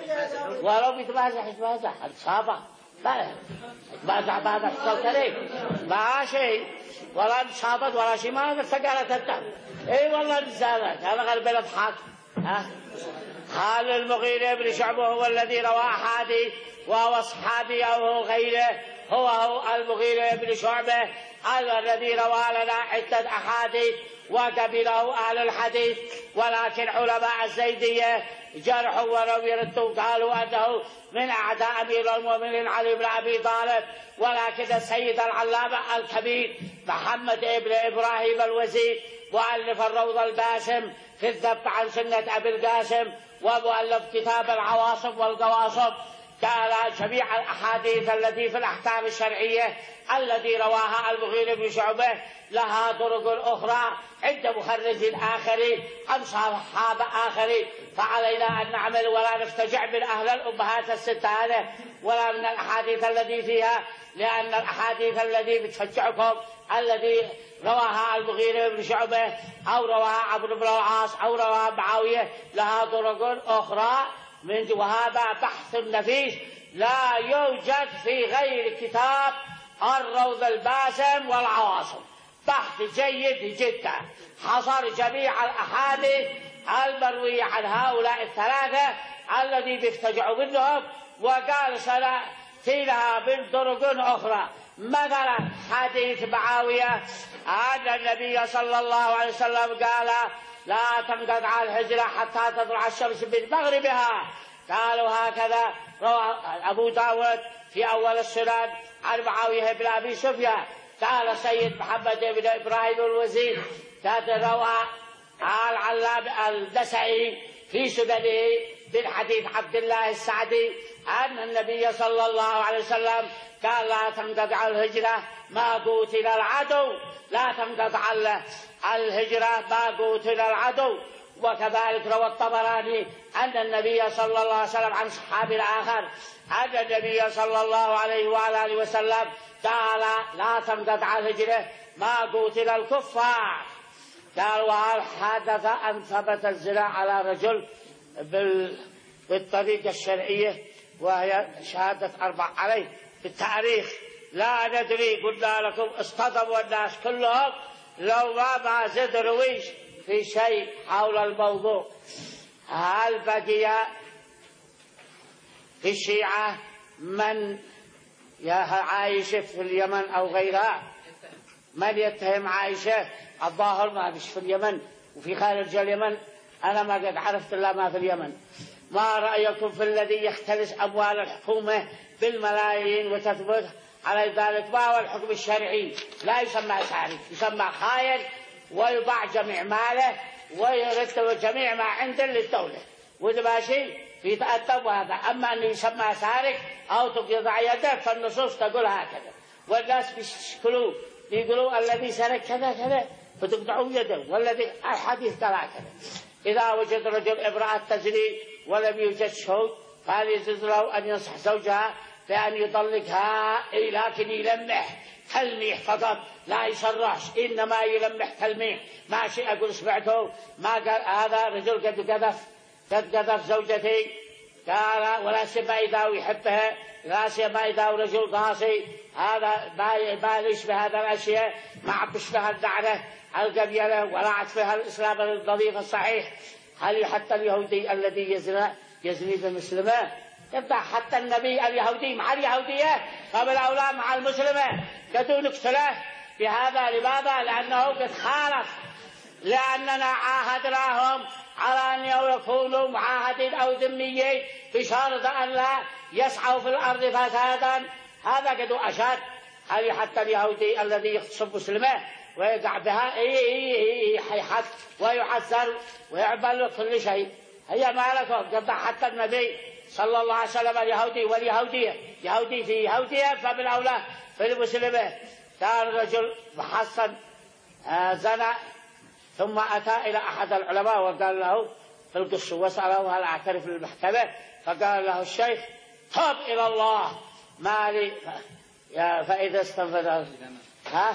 ولو بيتمازح يتمازح الصابة لا يتمازح بعد السلطنة ما شيء ولا مصابت ولا شيء، ما ثقلت الدم. اي والله نزالت هذا غالب الاضحاك. ها قال المغيرة بن شعبة هو الذي روى أحاديث وهو أصحابي أو غيره، هو هو المغيرة بن شعبة الذي روى لنا عدة أحاديث وقبله أهل الحديث، ولكن علماء الزيدية جرحوا ولم يردوا، قالوا أنه من أعداء أمير المؤمنين علي بن أبي طالب. ولكن السيد العلامة الكبير محمد بن إبراهيم الوزير مؤلف الروض الباسم في الذب عن سنة أبي القاسم ومؤلف كتاب العواصم والقواصم، قال جميع الأحاديث التي في الأحكام الشرعية التي رواها المغيرة بن شعبة لها طرق أخرى عند مخرج آخرين عن صحابة آخرين، فعلينا أن نعمل ولا نفتجع من أهل الأمهات الست هذه ولا من الأحاديث التي فيها، لأن الأحاديث التي بتفجعكم الذي رواها المغيرة بن شعبة أو رواها عمرو بن العاص أو رواها معاوية لها طرق أخرى من، وهذا بحث نفيس لا يوجد في غير كتاب الروض الباسم والعواصم، بحث جيد جدا حصر جميع الأحاديث المروية عن هؤلاء الثلاثة الذي بيفتجعوا منهم، وقال سنأتي لها من طرق أخرى. مثلا حديث معاوية أن النبي صلى الله عليه وسلم قال لا تنقطع الهجرة حتى تطلع الشمس من مغربها، قالوا هكذا روى أبو داود في أول السنن عن معاوية بن أبي سفيان. قال سيد محمد بن إبراهيم الوزير قد روى العلام النسائي في سننه من حديث عبد الله السعدي أن النبي صلى الله عليه وسلم قال لا تنقطع الهجرة ما قتل العدو، لا تنقطع الهجرة ما قتل العدو. وكذلك روى الطبراني أن النبي صلى الله عليه وسلم عن صحابي آخر أن النبي صلى الله عليه وآله وسلم قال لا تنقطع الهجرة ما قتل الكفار. قال وهل حدث أن ثبت الزنا على رجل بالطريقة الشرعية وهي شهادة أربع عليه بالتاريخ؟ لا ندري، قلنا لكم اصطدموا الناس كلهم لو ما ما زد رويش في شيء حول الموضوع. هل بقي في الشيعة من عايشة في اليمن أو غيرها؟ من يتهم عائشة؟ الظاهر ما فيش في اليمن وفي خارج اليمن، أنا ما قد عرفت إلا ما في اليمن. ما رأيكم في الذي يختلس أموال الحكومة بالملايين وتثبت على ذلك؟ ما هو الحكم الشرعي؟ لا يسمى سارق، يسمى خاين ويضاع جميع ماله ويرد جميع ما عنده للدولة، وإذا ماشي في تأدب وهذا. أما أنه يسمى سارق أو تقطع يده فالنصوص تقول هكذا، والناس بيشكلوا يقولوا الذي سرق كذا كذا فتقطعوا يده، والذي الحديث قال هكذا. إذا وجد رجل امرأة تزني ولم يوجد شهود قال يجوز له أن ينصح زوجها بأن يطلقها، لكن يلمح تلميح فقط لا يصرح، إنما يلمح تلميح. ما شيء أقول سمعته ما قال هذا رجل قد قذف قد قذف زوجتي، قال ولا سيما إذا يحبها، لا سيما إذا رجل قاسي، هذا ما يشبه هذا الأشياء، ما عبشبه الدعرة القبيلة ولا عطفها الإسلام النظيف الصحيح. هل حتى اليهودي الذي يزني يزني بمسلمة؟ يبدأ حتى النبي اليهودي مع اليهودية قبل أولى مع المسلمة بدون اختلاف بهذا. لماذا؟ لأنه قد خالف، لأننا عاهدناهم على أن يكونوا معاهدين أو ذميين بشرط أن لا يسعوا في الأرض فسادا، هذا قد أشد. هل حتى اليهودي الذي يغتصب مسلمة ويقع بها إيه إيه يحد ويعذر ويعمل كل شيء؟ هي ما لكم قد حتى النبي صلى الله عليه وسلم اليهودي واليهودية، يهودي في يهودية فمن أولى في المسلمة. كان رجل محصن زنا ثم أتى إلى أحد العلماء وقال له في القصة وسأله هل أعترف للمحكمة؟ فقال له الشيخ توب إلى الله ما لي فإذا استنفذ ها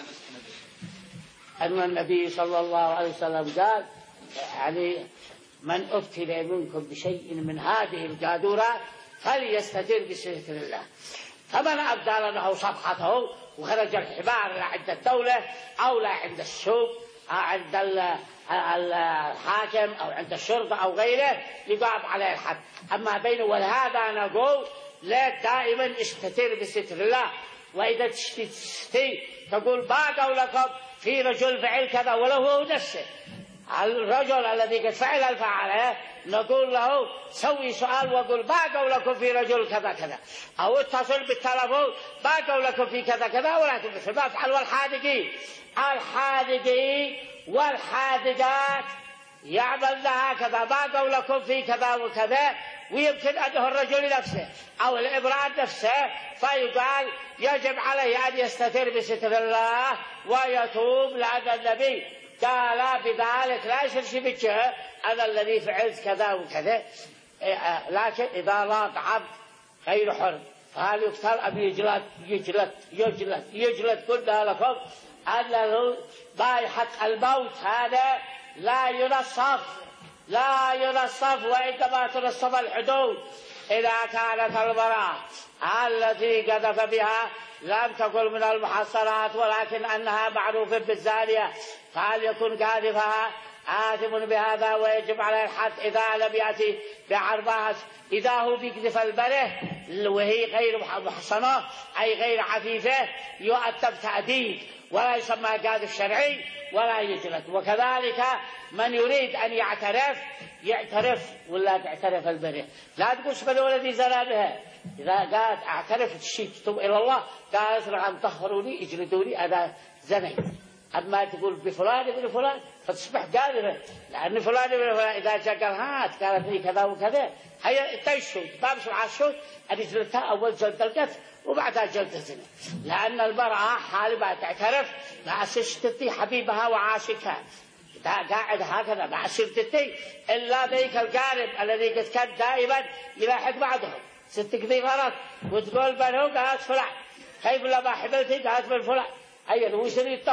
أن النبي صلى الله عليه وسلم قال يعني من ابتلي منكم بشيء من هذه القادورات فليستتر بستر الله. فمن أبدى له صفحته وخرج الحبار لا عند الدولة أو لا عند السوق أو عند الحاكم أو عند الشرطة أو غيره يقام عليه الحد. أما بينه وهذا نقول لا دائما استتر بستر الله. وإذا تشتي تقول ما قولكم في رجل فعل كذا ولو هو نفسه الرجل الذي قد فعل الفعل نقول له سوي سؤال وقل ما قولكم في رجل كذا كذا، أو اتصل بالتلفون ما قولكم في كذا كذا، ولا تبصر ما افعل. والحادقي الحادقي والحادقات يعمل هكذا ما قولكم في كذا وكذا، ويمكن أنه الرجل نفسه أو الامرأة نفسه فيقال يجب عليه أن يستتر بستر الله ويتوب، لأن النبي قال بذلك لا يشرش بك أنا الذي فعلت كذا وكذا. لكن إذا لاط عبد غير حر فهل يقتل أم يجلد يجلد يجلد يجلد قلنا لكم أنه ضائحة الموت هذا لا ينصف لا ينصف وإنما تنصف الحدود. إذا كانت المرأة التي قذف بها لم تكن من المحصنات ولكن أنها معروفة بالزانية فهل يكون قاذفها آثم بهذا ويجب عليه الحد إذا لم يأتي بعربات؟ إذا هو بيقذف البره وهي غير محصنة أي غير عفيفة يؤدب تأديب ولا يسمى قاذف شرعي ولا يجلد. وكذلك من يريد أن يعترف يعترف ولا تعترف البره، لا تقول شبه الذي زنا بها. إذا قالت أعترف الشيء تتوب إلى الله قالت نعم طهروني اجلدوني أنا زنيت. أما تقول بفلان ابن فلان فتصبح قاذفة، لأن فلان ابن فلان إذا جاء قال هات قالت لي كذا وكذا هي تيشو بامس مع الشوط أن جلدتها أول جلد القتل وبعدها جلد الزنا. لأن المرأة حالبة تعترف مع سشتتي حبيبها وعاشقها قاعد هكذا مع سشتتي إلا ذيك القارب الذي قد كان دائما يلاحق بعضهم ستك ذي غلط وتقول بنو قالت فلان كيف لما حملتي قالت من فلان هيا ويصير الطوب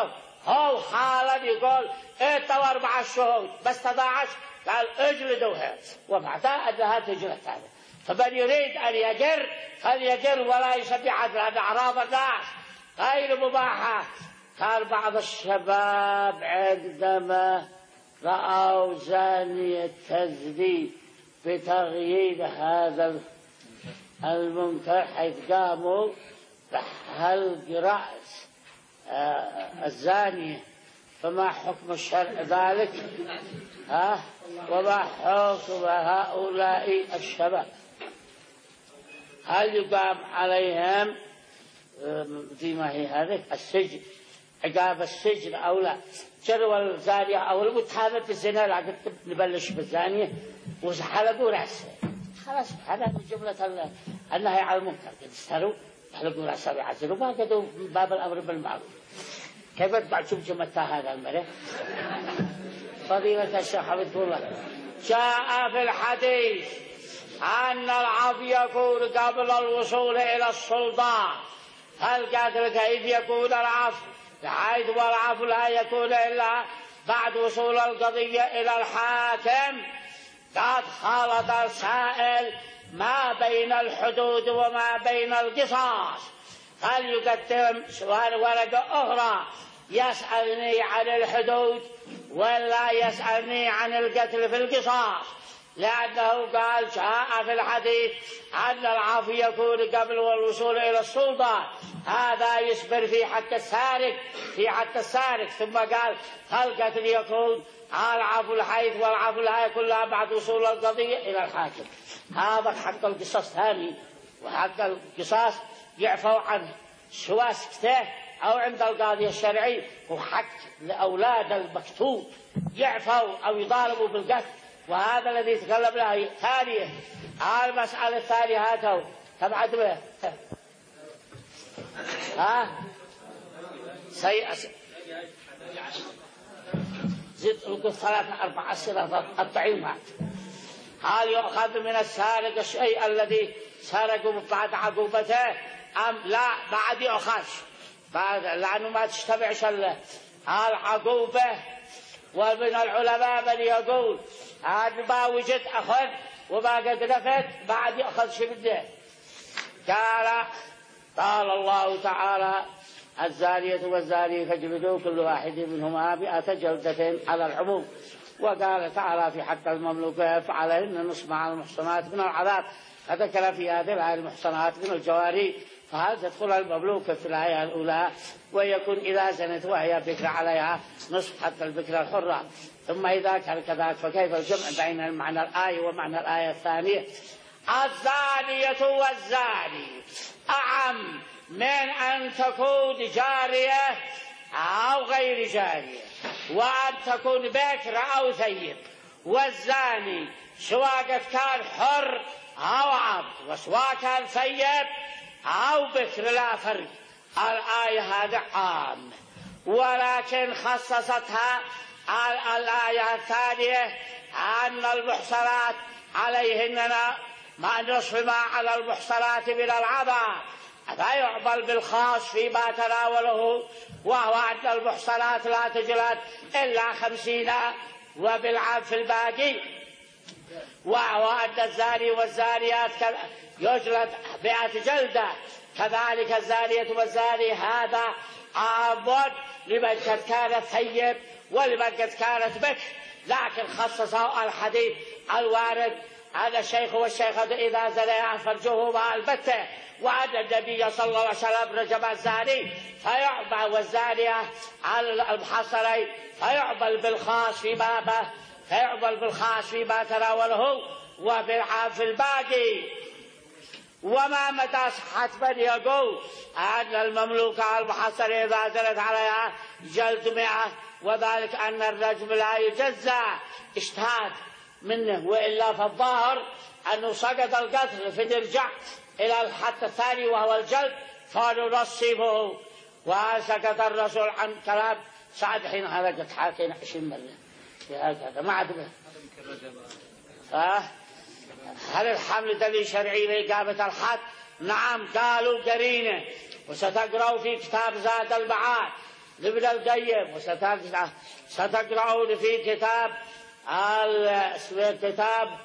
هو خالد يقول ائتوا أربع شهود بس تضاعش قال اجلدوها وبعدها أدها تجلد هذا. فمن يريد أن يجر فليجر ولا يسبي عدل. هذا أعراض الناس غير مباحة. قال بعض الشباب عندما رأوا زانية تزني بتغيير هذا المنكر حيث قاموا بحلق رأس الزانية، فما حكم الشرع ذلك؟ ها؟ وما حكم هؤلاء الشباب؟ هل يقام عليهم فيما هي هذه السجن عقاب السجن أو لا؟ جروا الزانية أو المتهمة بالزنا لا نبلش بالزانية وحلقوا رأسه خلاص. هذا من جملة النهي عن المنكر. قد استروا حلقوا رأسه ويعزلوا ما قدوا من باب الأمر بالمعروف. كيف تبع جمجمة هذا المرء؟ فضيلة الشيخ حفظه الله جاء في الحديث أن العفو يكون قبل الوصول إلى السلطان. هل قادر كيف يكون العفو؟ بحيث والعفو لا يكون إلا بعد وصول القضية إلى الحاكم. قد خلط السائل ما بين الحدود وما بين القصاص. هل يقدم ورقة أخرى يسألني عن الحدود ولا يسألني عن القتل في القصاص؟ لأنه قال جاء في الحديث أن العفو يكون قبل الوصول إلى السلطان. هذا يصبر في حق السارق في حق السارق ثم قال القتل يكون العفو الحيث والعفو لا يكون لا بعد وصول القضية إلى الحاكم. هذا حق القصاص ثاني، وحق القصاص يعفو عنه سواء سكته أو عند القاضي الشرعي، وحق لأولاد المقتول يعفوا أو يضاربوا بالقتل. وهذا الذي يتكلم له. ثانية المسألة الثانية هاتوا تبعد به ها سيء زد لكم ثلاثة أربع أسئلة الطعيمات. هل يؤخذ من السارق الشيء الذي سرقه بعد عقوبته أم لا بعد يؤخذ بعد لأنه ما تشتبعش العقوبة؟ ومن العلماء من يقول هذا ما وجد أخذ وما قد نفذ بعد يأخذ شبده. قال قال الله تعالى الزانية والزاني فاجلدوا كل واحد منهما مئة جلدة على العموم. وقال تعالى في حق المملوكة فعليهن نصف مع المحصنات من العذاب. فذكر في هذه الآية المحصنات من الجواري، فهل تدخل المملوكة في الآية الأولى ويكون إذا زنت وهي بكر عليها نصف حتى البكر الحرة؟ ثم إذا كان كذلك فكيف الجمع بين معنى الآية ومعنى الآية الثانية؟ الزانية والزاني أعم من أن تكون جارية أو غير جارية، وأن تكون بكر أو ثيب. والزاني سواء كان حر أو عبد وسواء كان ثيب أو بكر لا فرق. الآية هذا عام، ولكن خصصتها الآية الثانية أن المحصنات عليهن ما نصف ما على المحصنات من العذاب، فيعمل بالخاص فيما تناوله، وهو أن المحصنات لا تجلد إلا خمسين وبالعام في الباقي، وهو أن الزاني والزانيات يجلد مئة جلدة. كذلك الزانية والزاني هذا عام لمن قد كانت ثيب ولمن قد كانت بكر، لكن خصصه الحديث الوارد هذا الشيخ والشيخة إذا زنيا فرجهما البتة، وأن النبي صلى الله عليه وسلم رجم الزاني فيعمل والزانية على المحصنين فيعمل بالخاص في بابه فيعمل بالخاص فيما تناوله وبالعام في الباقي. وما مدى صحة من يقول أن المملوكة المحصنة إذا زنت عليها جلد مئة، وذلك أن الرجم لا يجزى اجتهاد منه، وإلا فالظاهر أنه سقط القتل فنرجع إلى الحد الثاني وهو الجلد فننصفه. وسقط الرسول عن كلام سعد حين هلقت حاكين عشرين مرة هكذا ما عاد به. هل الحمل دليل شرعي لإقامة الحد؟ نعم قالوا قرينه، وستقرأوا في كتاب زاد المعاد لابن القيم، وستقرأون في كتاب كتاب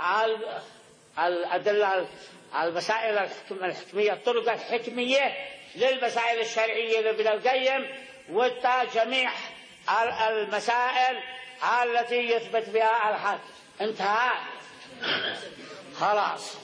الأدلة المسائل الحكمية، الطرق الحكمية للمسائل الشرعية لابن القيم، وجميع المسائل التي يثبت بها الحد. انتهى خلاص.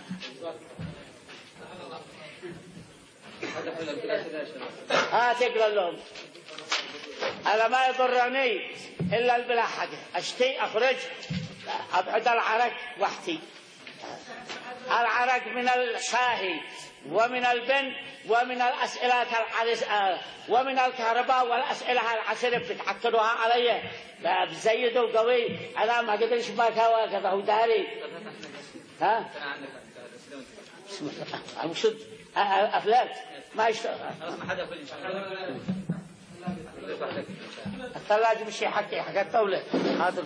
ها تقرأ لهم. أنا ما يضرني إلا البلا حاجة، أشتي أخرج أبعد العرق وحدي، العرق من الشاهي ومن البن ومن الأسئلة العرس ومن الكهرباء والأسئلة العسر بتعكرها علي بزيدوا قوي. أنا ما قدرش ما كذا هو داري. ها أمشد أفلات ما يشتغل. الثلاجة مش حكي حكي الدولة هذا.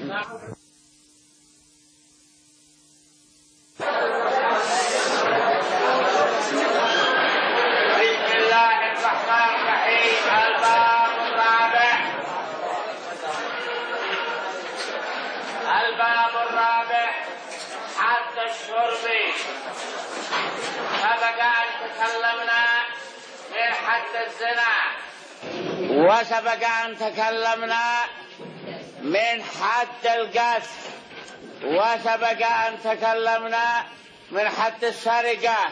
بسم الله الرحمن الرحيم. الباب الرابع. الباب الرابع حد الشرب. سبق أن تكلمنا من حد الزنا، وسبق أن تكلمنا من حد القذف، وسبق أن تكلمنا من حد السرقة.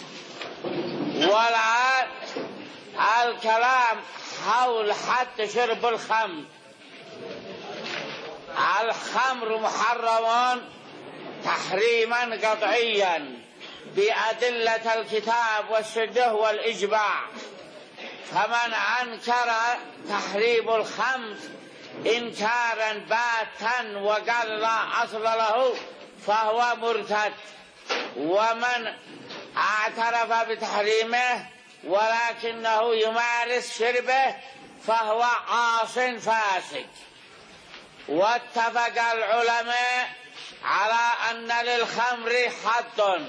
والآن الكلام حول حد شرب الخمر. الخمر محرم تحريما قطعيا بأدلة الكتاب والسنة والإجماع، فمن أنكر تحريم الخمر إنكارا باتا وقال لا أصل له فهو مرتد، ومن اعترف بتحريمه ولكنه يمارس شربه فهو عاص فاسق. واتفق العلماء على أن للخمر حد،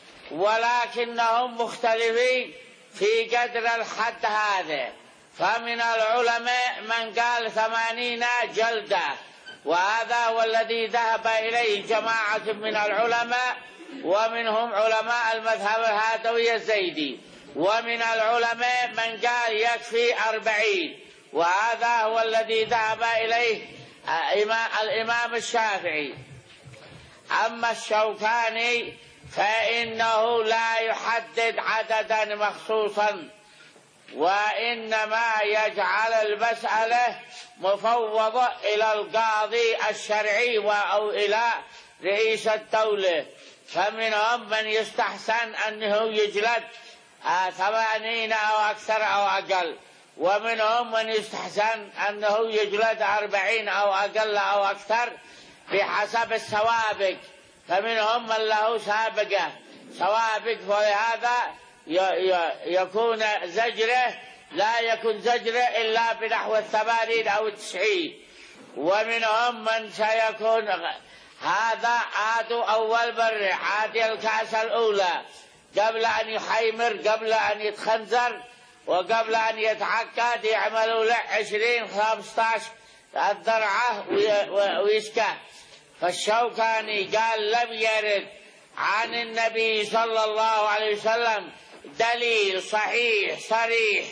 ولكنهم مختلفين في قدر الحد هذا. فمن العلماء من قال ثمانين جلدة، وهذا هو الذي ذهب إليه جماعة من العلماء، ومنهم علماء المذهب الهادوي الزيدي. ومن العلماء من قال يكفي أربعين، وهذا هو الذي ذهب إليه الإمام الشافعي. أما الشوكاني فإنه لا يحدد عددا مخصوصا، وإنما يجعل المسألة مفوضة إلى القاضي الشرعي أو إلى رئيس الدولة. فمنهم من يستحسن أنه يجلد ثمانين أو أكثر أو أقل، ومنهم من يستحسن أنه يجلد أربعين أو أقل أو أكثر بحسب السوابق. فمنهم من له سابقة سوابق، ولهذا يكون زجره لا يكون زجره إلا بنحو الثمانين أو التسعين. ومنهم من سيكون هذا عاد أول مرة، عاد الكأس الأولى قبل أن يحيمر، قبل أن يتخنزر، وقبل أن يتعقد يعملوا له عشرين خمسة عشر الذرعة ويسكى. فالشوكاني قال لم يرد عن النبي صلى الله عليه وسلم دليل صحيح صريح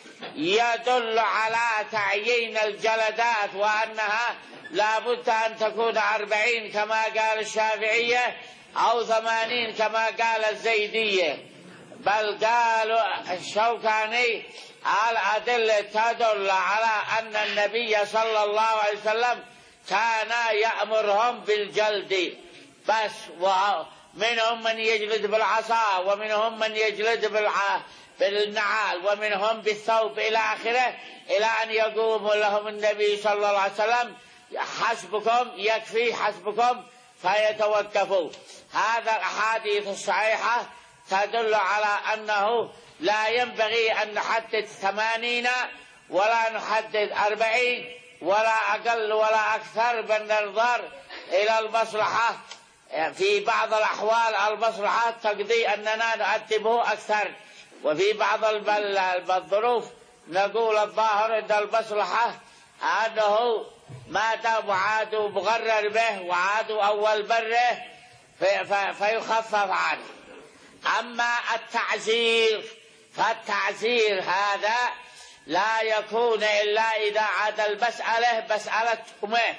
يدل على تعيين الجلدات وأنها لا بد أن تكون أربعين كما قال الشافعية أو ثمانين كما قال الزيدية، بل قالوا الشوكاني الأدلة تدل على أن النبي صلى الله عليه وسلم كان يأمرهم بالجلد بس، ومنهم من يجلد بالعصا، ومنهم من يجلد بالنعال، ومنهم بالثوب إلى آخره، إلى أن يقوم لهم النبي صلى الله عليه وسلم حسبكم يكفي حسبكم فيتوقفوا. هذا الأحاديث الصحيحة تدل على أنه لا ينبغي أن نحدد ثمانين ولا نحدد أربعين ولا أقل ولا أكثر، بالنظر إلى المصلحة. في بعض الأحوال المصلحة تقضي أننا نؤدبه أكثر، وفي بعض الظروف نقول الظاهر عند المصلحة أنه ما دام عادوا مغرر به وعادوا أول بره في في فيخفف عنه. أما التعزير فالتعزير هذا لا يكون إلا إذا عاد المسألة مسألة تهمة.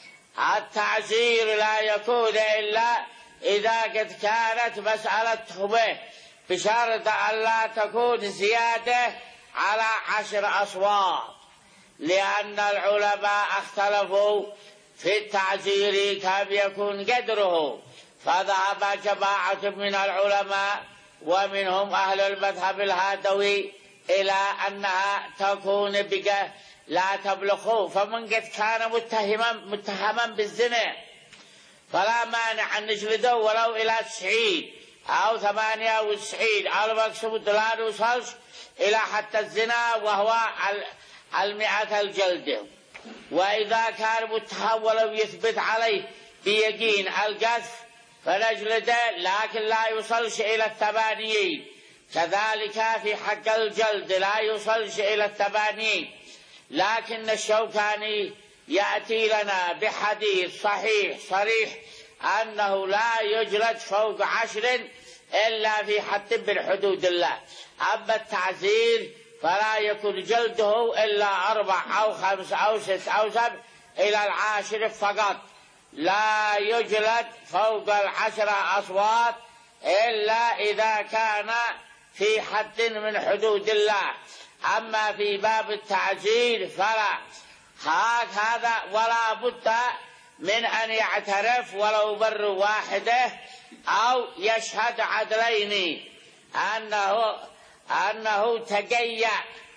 التعزير لا يكون إلا إذا قد كانت مسألة تهمة بشرط أن لا تكون زيادة على عشر أصوات، لأن العلماء اختلفوا في التعزير كم يكون قدره، فذهب جماعة من العلماء ومنهم أهل المذهب الهادوي إلى أنها تكون بقى لا تبلغ، فمن قد كان متهما متهما بالزنا فلا مانع أن نجلده ولو إلى تسعين أو ثمانية وتسعين، أو المقصود لا نوصلش إلى حتى الزنا وهو المئة الجلدة. وإذا كان متهم ولو يثبت عليه بيقين القذف فنجلده، لكن لا يوصلش إلى الثمانين. كذلك في حق الجلد لا يوصلش إلى الثمانين. لكن الشوكاني يأتي لنا بحديث صحيح صريح أنه لا يجلد فوق عشر إلا في حد من حدود الله. أما التعزير فلا يكون جلده إلا أربع أو خمس أو ست أو سبع إلى العاشر فقط، لا يجلد فوق العشر أصوات إلا إذا كان في حد من حدود الله. أما في باب التعزير فلا هكذا، ولا بد من أن يعترف ولو بر واحده أو يشهد عدلين أنه أنه تقيأ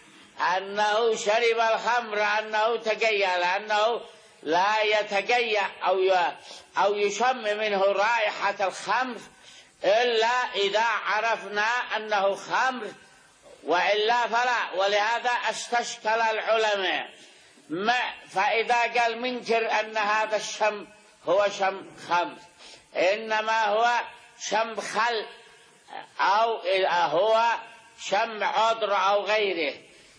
أنه شرب الخمر أنه تقيأ، لأنه لا يتقيأ أو أو يشم منه رائحة الخمر إلا إذا عرفنا أنه خمر، وإلا فلا. ولهذا استشكل العلماء ما فإذا قال منكر أن هذا الشم هو شم خمر، إنما هو شم خل أو هو شم عذر أو غيره،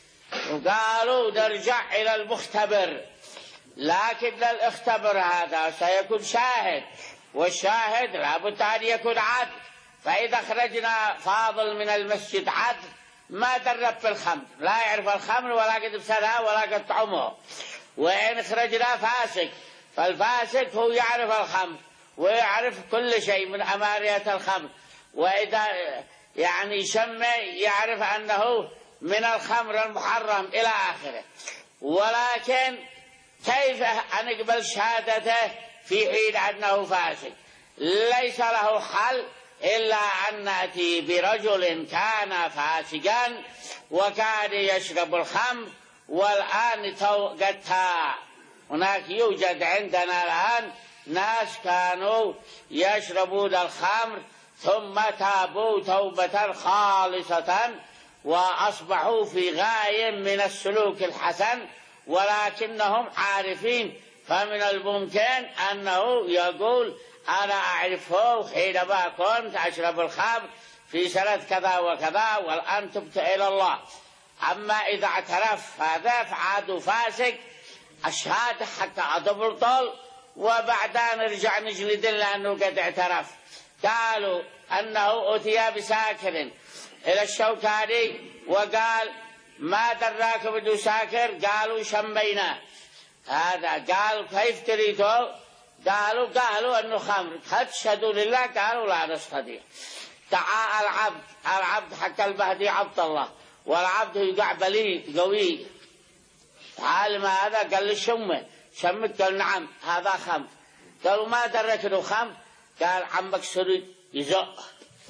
وقالوا نرجع إلى المختبر. لكن الاختبر هذا سيكون شاهد، والشاهد لابد أن يكون عدل. فإذا خرجنا فاضل من المسجد عدل ما درب في الخمر، لا يعرف الخمر ولا قد ابسلها ولا قد طعمه. وإن خرجنا فاسق فالفاسق هو يعرف الخمر ويعرف كل شيء من أمارية الخمر، وإذا يعني شم يعرف أنه من الخمر المحرم إلى آخره. ولكن كيف نقبل شهادته في حين أنه فاسق؟ ليس له حل إلا أن نأتي برجل كان فاسقا وكان يشرب الخمر والآن قد تاب. هناك يوجد عندنا الآن ناس كانوا يشربون الخمر ثم تابوا توبة خالصة وأصبحوا في غاية من السلوك الحسن، ولكنهم عارفين. فمن الممكن أنه يقول أنا أعرفه حينما كنت أشرب الخمر في سنة كذا وكذا والآن تبت إلى الله. أما إذا اعترف هذا فعاد فاسق، الشهادة حتى تبطل وبعدين نرجع نجلد لأنه قد اعترف. قالوا أنه أتي بساكر إلى الشوكاني وقال ما دراك بدو ساكر؟ قالوا شمينا. هذا قال كيف تريده؟ قالوا قالوا أنه خمر. تشهدوا لله؟ قالوا لا نستطيع. دعا العبد العبد حق المهدي عبد الله، والعبد يقع بليد قوي. عالم هذا قال لي شمه شمت؟ قال نعم هذا خمر. قالوا ما درك انه خمر؟ قال عمك سرور يزق،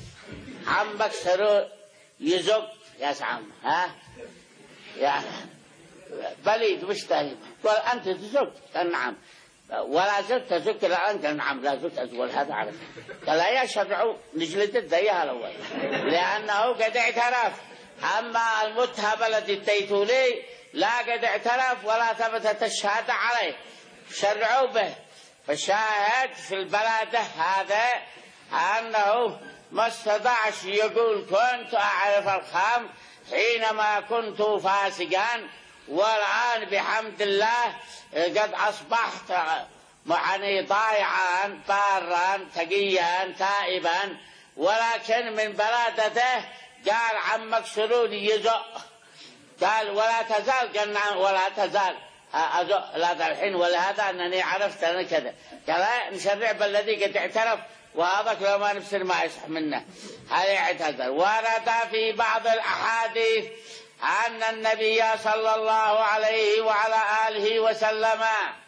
عمك سرور يزق يا سعم ها يا بليد مش تهيب. قال أنت تزق؟ قال نعم. ولا زلت تزق الآن؟ قال نعم لا زلت أزول. هذا عرف. قال يا شرعوا نجلد الديها الأول لأنه قد اعترف. أما المتهم الذي اديته لي لا قد اعترف ولا ثبتت الشهادة عليه، شرعوا به. فالشاهد في البلد هذا أنه ما استطاعش يقول كنت أعرف الخمر حينما كنت فاسقا، والآن بحمد الله قد أصبحت يعني طائعا بارا تقيا تائبا. ولكن من بلادته قال عمك سروني يزق، قال ولا تزال، قلنا ولا تزال أزق لا الحين ولا هذا أنني عرفت أنا كذا. قال نشرع بالذي قد اعترف، وهذا لو ما نفسر ما يصح منه هذا اعتذر. ورد في بعض الأحاديث أن النبي صلى الله عليه وعلى آله وسلم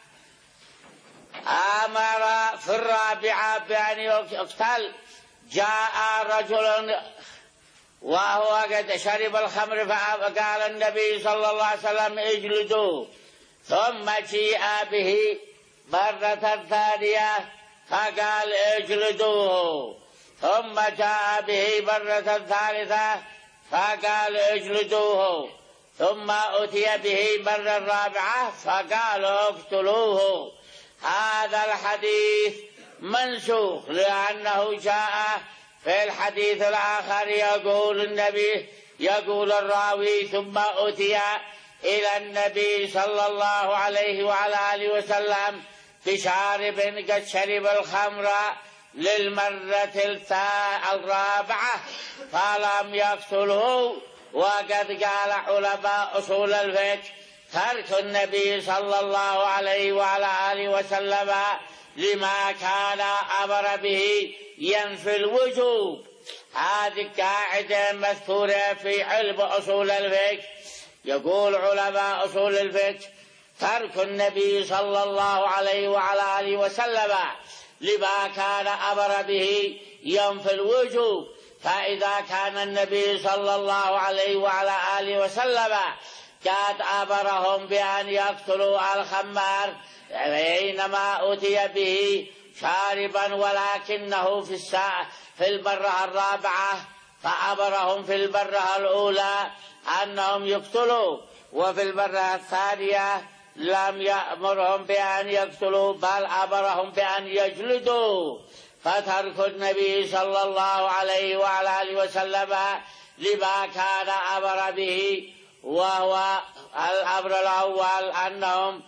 أمر في الرابعة بأن يقتل. جاء رجل وهو قد شرب الخمر فقال النبي صلى الله عليه وسلم اجلدوه، ثم جيء به مرة ثانية فقال اجلدوه، ثم جاء به مرة ثالثة فقال اجلدوه، ثم أتي به مرة رابعة فقالوا اقتلوه. هذا الحديث منسوخ، لأنه جاء في الحديث الآخر يقول النبي يقول الراوي ثم أتي إلى النبي صلى الله عليه وعلى آله وسلم بشارب قد شرب الخمر للمرة الرابعة فلم يقتله. وقد قال علماء أصول الفقه ترك النبي صلى الله عليه وعلى آله وسلم لما كان أمر به ينفي الوجوب. هذه قاعدة مذكورة في علم أصول الفقه. يقول علماء أصول الفقه ترك النبي صلى الله عليه وعلى آله وسلم لما كان أمر به ينفي الوجوب. فإذا كان النبي صلى الله عليه وعلى آله وسلم قد أمرهم بأن يقتلوا الخمار حينما أتي به شاربا، ولكنه في الساعة في المرة الرابعة فأمرهم في المرة الأولى أنهم يقتلوا، وفي المرة الثانية لم يأمرهم بأن يقتلوا بل أمرهم بأن يجلدوا. فترك النبي صلى الله عليه وعلى آله وسلم لما كان أمر به، وهو الأمر الأول أنهم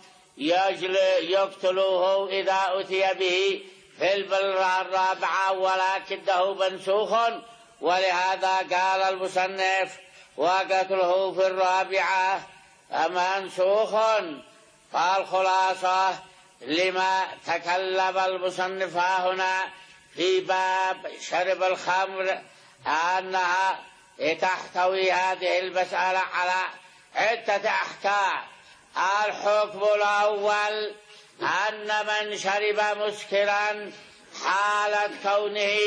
يقتلوه إذا أتي به في المرة الرابعة، ولكنه منسوخ. ولهذا قال المصنف وقتله في الرابعة منسوخ. فالخلاصة لما تكلم المصنف هنا في باب شرب الخمر أنها تحتوي هذه المسألة على عدة أحكام. الحكم الأول أن من شرب مسكرا حالة كونه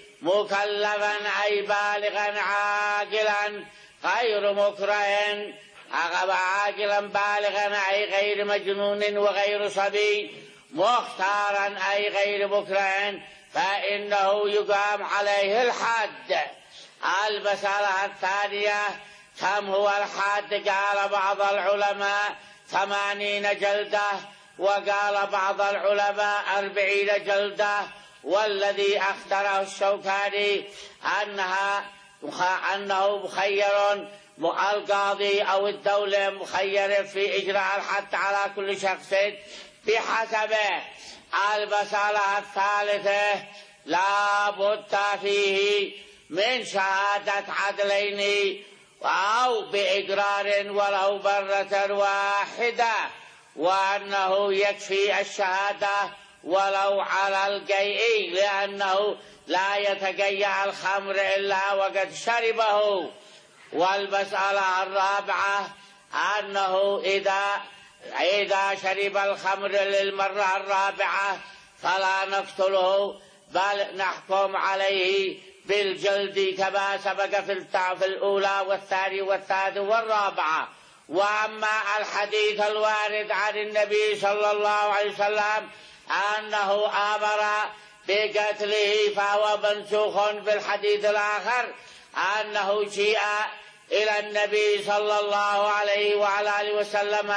مكلفا أي بالغا عاقلا غير مكره، عاقلا بالغا أي غير مجنون وغير صبي، مختارا أي غير مكره، فإنه يقام عليه الحد. المسألة الثانية كم هو الحد؟ قال بعض العلماء ثمانين جلدة، وقال بعض العلماء أربعين جلدة، والذي اختاره الشوكاني أنها أنه مخير، القاضي أو الدولة مخير في إجراء الحد على كل شخص بحسبه. المسألة الثالثة لا بد فيه من شهادة عدلين أو بإقرار ولو مرة واحدة، وأنه يكفي الشهادة ولو على القيء، لأنه لا يتقيأ الخمر إلا وقد شربه. والمسألة الرابعة أنه إذا إذا شرب الخمر للمرة الرابعة فلا نقتله بل نحكم عليه بالجلد كما سبق في الأولى والثاني والثالث والرابعة. وأما الحديث الوارد عن النبي صلى الله عليه وسلم أنه أمر بقتله فهو منسوخ بالحديث الآخر أنه جيء إلى النبي صلى الله عليه وعلى آله وسلم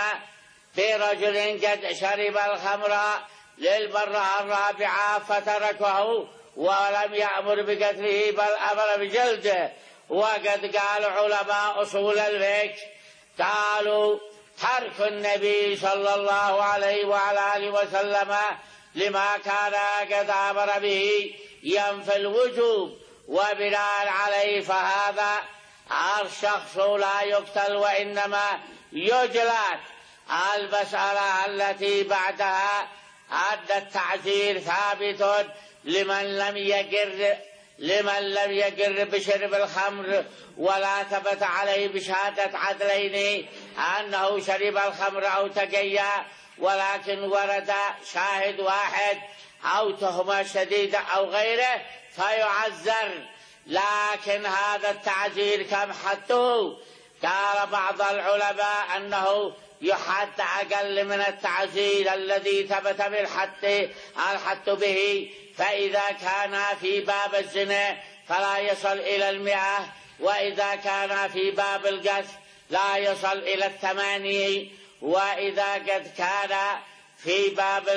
برجل قد شرب الخمر للمرة الرابعة فتركه ولم يأمر بقتله بل أمر بجلده. وقد قال علماء أصول الفقه قالوا ترك النبي صلى الله عليه وعلى آله وسلم لما كان قد أمر به ينفي الوجوب، وبناء عليه فهذا الشخص لا يقتل وإنما يجلد. المسألة التي بعدها أن التعزير ثابت لمن لم يقر لمن لم يقر بشرب الخمر ولا ثبت عليه بشهادة عدلين أنه شرب الخمر أو تقيا، ولكن ورد شاهد واحد أو تهمة شديدة أو غيره فيعزر. لكن هذا التعزير كم حده؟ قال بعض العلماء أنه يحد أقل من التعزير الذي ثبت بالحد الحد به، فإذا كان في باب الزنا فلا يصل إلى المئة، وإذا كان في باب القذف لا يصل إلى الثمانين، وإذا قد كان في باب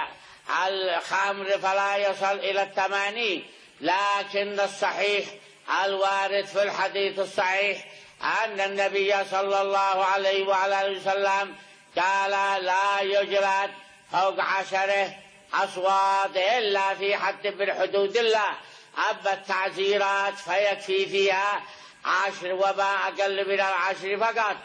الخمر فلا يصل إلى الثمانين. لكن الصحيح الوارد في الحديث الصحيح أن النبي صلى الله عليه وعلى آله وسلم قال لا يجلد فوق عشره أصوات إلا في حد من حدود الله. أما التعزيرات فيكفي فيها عشر وما أقل من العشر فقط.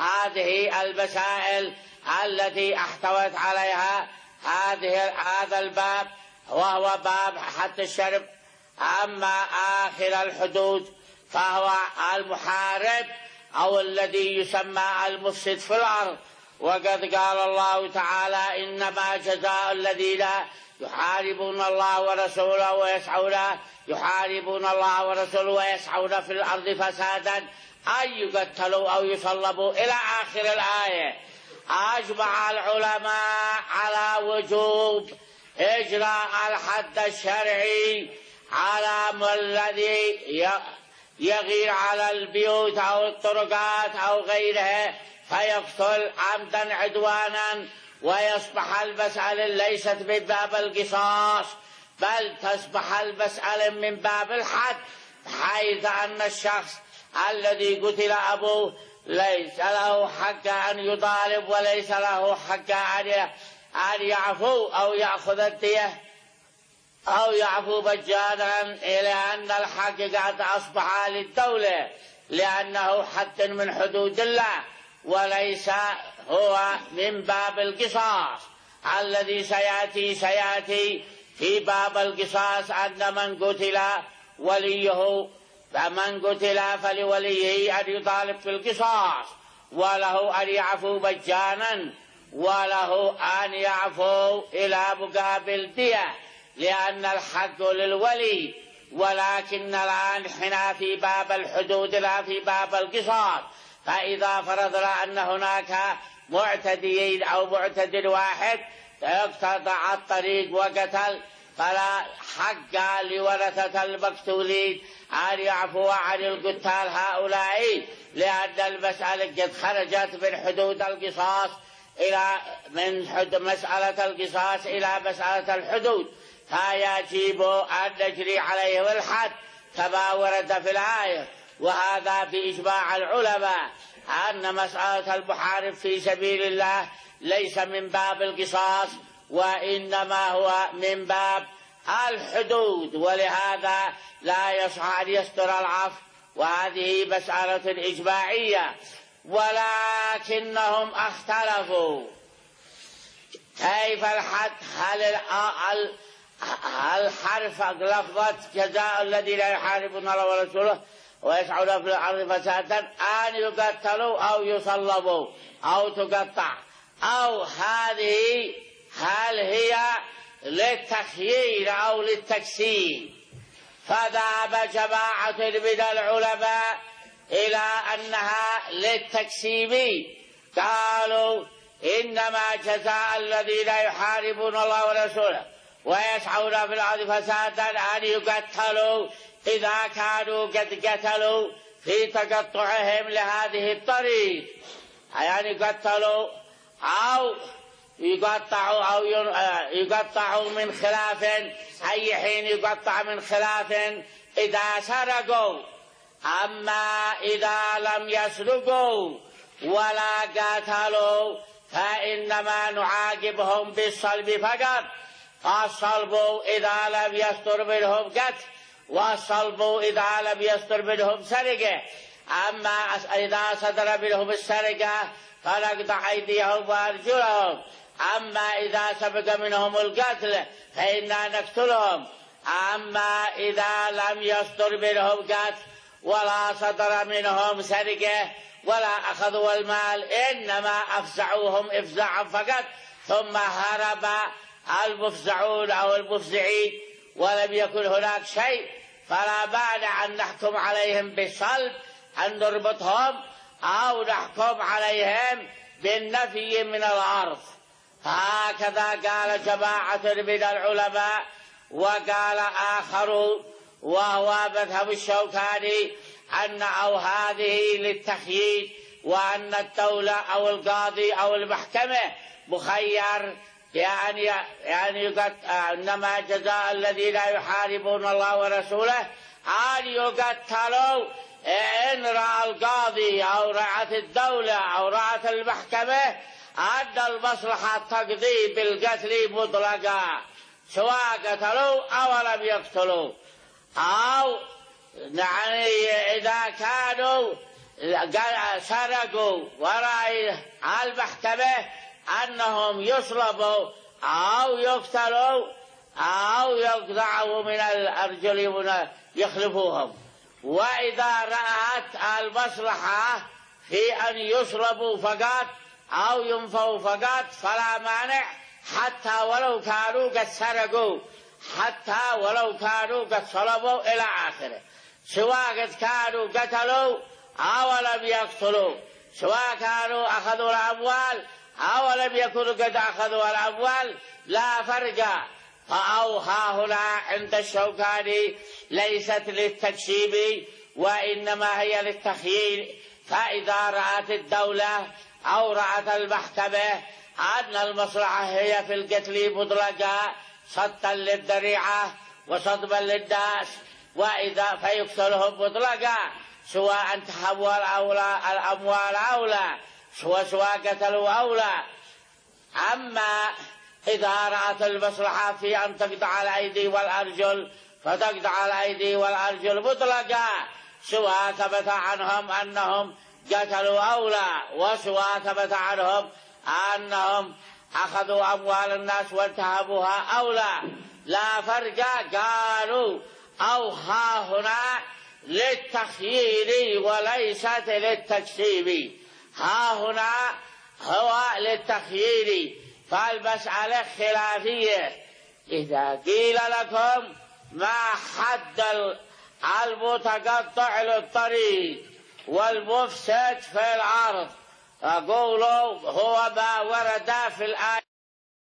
هذه المسائل التي احتوت عليها هذه هذا الباب، وهو باب حد الشرب. أما آخر الحدود فهو المحارب أو الذي يسمى المفسد في الأرض. وقد قال الله تعالى إنما جزاء الذين يحاربون الله ورسوله ويسعون يحاربون الله ورسوله ويسعون في الأرض فسادا أن يقتلوا أو يصلبوا إلى آخر الآية. أجمع العلماء على وجوب إجراء الحد الشرعي على الذي يغير على البيوت أو الطرقات أو غيرها فيقتل عمدا عدوانا، ويصبح المسألة ليست من باب القصاص بل تصبح المسألة من باب الحد، حيث أن الشخص الذي قتل أبوه ليس له حق أن يطالب وليس له حق أن يعفو أو يأخذ الدية أو يعفو مجانا، إلى أن الحق قد أصبح للدولة لأنه حد من حدود الله وليس هو من باب القصاص الذي سيأتي سيأتي في باب القصاص أن من قتل وليه فمن قتل فلوليه أن يطالب في القصاص، وله أن يعفو مجانا، وله أن يعفو إلى مقابل دية، لأن الحق للولي. ولكن الآن حنا في باب الحدود لا في باب القصاص. فإذا فرضنا أن هناك معتديين أو معتد واحد اقتطع الطريق وقتل، فلا حق لورثة المقتولين أن يعفو عن القتال هؤلاء، لأن المسألة قد خرجت من حدود القصاص إلى من حد مسألة القصاص إلى مسألة الحدود، فيجب أن نجري عليه الحد كما ورد في الآية. وهذا بإجماع العلماء أن مسألة المحارب في سبيل الله ليس من باب القصاص وإنما هو من باب الحدود، ولهذا لا يصح أن يستر العفو، وهذه مسألة إجماعية. ولكنهم اختلفوا كيف الحد، هل الحرف لفظة جزاء الذين يحاربون الله ورسوله ويسعون في الأرض فسادا أن يقتلوا أو يصلبوا أو تقطع، أو هذه هل هي للتخيير أو للتكسير؟ فذهب جماعة من العلماء إلى أنها للتكسيب، قالوا إنما جزاء الذين يحاربون الله ورسوله ويسعون في الأرض فسادا أن يقتلوا إذا كانوا قد قتلوا في تقطعهم لهذه الطريق، يعني قتلوا أو يقطعوا أو يقطعوا من خلاف، أي حين يقطع من خلاف إذا سرقوا أما إذا لم يسرقوا ولا قاتلوا فإنما نعاقبهم بالصلب فقط. الصلب إذا لم يستر منهم قتل، والصلب إذا لم يستر منهم سرقة. أما إذا صدر منهم السرقة فنقطع أيديهم وأرجلهم. أما إذا سبق منهم القتل فإنا نقتلهم. أما إذا لم يصدر منهم قتل ولا صدر منهم سرقة ولا أخذوا المال، إنما أفزعوهم إفزاعا فقط، ثم هرب المفزعون أو المفزعين ولم يكن هناك شيء، فلا مانع أن نحكم عليهم بالصلب، أن نربطهم أو نحكم عليهم بالنفي من الأرض. هكذا قال جماعة من العلماء. وقال آخر وهو مذهب الشوكاني أن أو هذه للتخيير، وأن الدولة أو القاضي أو المحكمة مخير، يعني يعني إنما جزاء الذين يحاربون الله ورسوله أن يقتلوا إن رأى القاضي أو رأت الدولة أو رأت المحكمة أن المصلحة تقضي بالقتل مطلقا، سواء قتلوا أو لم يقتلوا. أو يعني إذا كانوا سرقوا ورأي المحكمة أنهم يصلبوا أو يقتلوا أو يقطعوا من الأرجل يخلفوهم. وإذا رأت المصلحة في أن يصلبوا فقط أو ينفوا فقط فلا مانع، حتى ولو كانوا قد سرقوا، حتى ولو كانوا قد صلبوا إلى آخره، سواء قد كانوا قتلوا أو لم يقتلوا، سواء كانوا أخذوا الأموال أو لم يكونوا قد أخذوا الأموال، لا فرق. أو ها هنا عند الشوكاني ليست للتكشيب وإنما هي للتخيير. فإذا رأت الدولة أو رأت المحكمة أن المصلحة هي في القتل مطلقا صدا للذريعة وصدبا للناس، وإذا فيقتلهم مطلقا سواء تحول الأموال أو لا، سواء سواء قتلوا أو لا. أما إذا رأت المصلحة في أن تقطع الأيدي والأرجل فتقطع الأيدي والأرجل مطلقا، سواء ثبت عنهم أنهم قتلوا أو لا، وسواء ثبت عنهم أنهم أخذوا أموال الناس وانتهبوها أو لا، لا فرق. قالوا أو ها هنا للتخيير وليست للتكسيب، ها هنا هو للتخيير. فالمسألة خلافية. إذا قيل لكم ما حد المتقطع للطريق والمفسد في الأرض، أقولوا هو ما ورد في الآية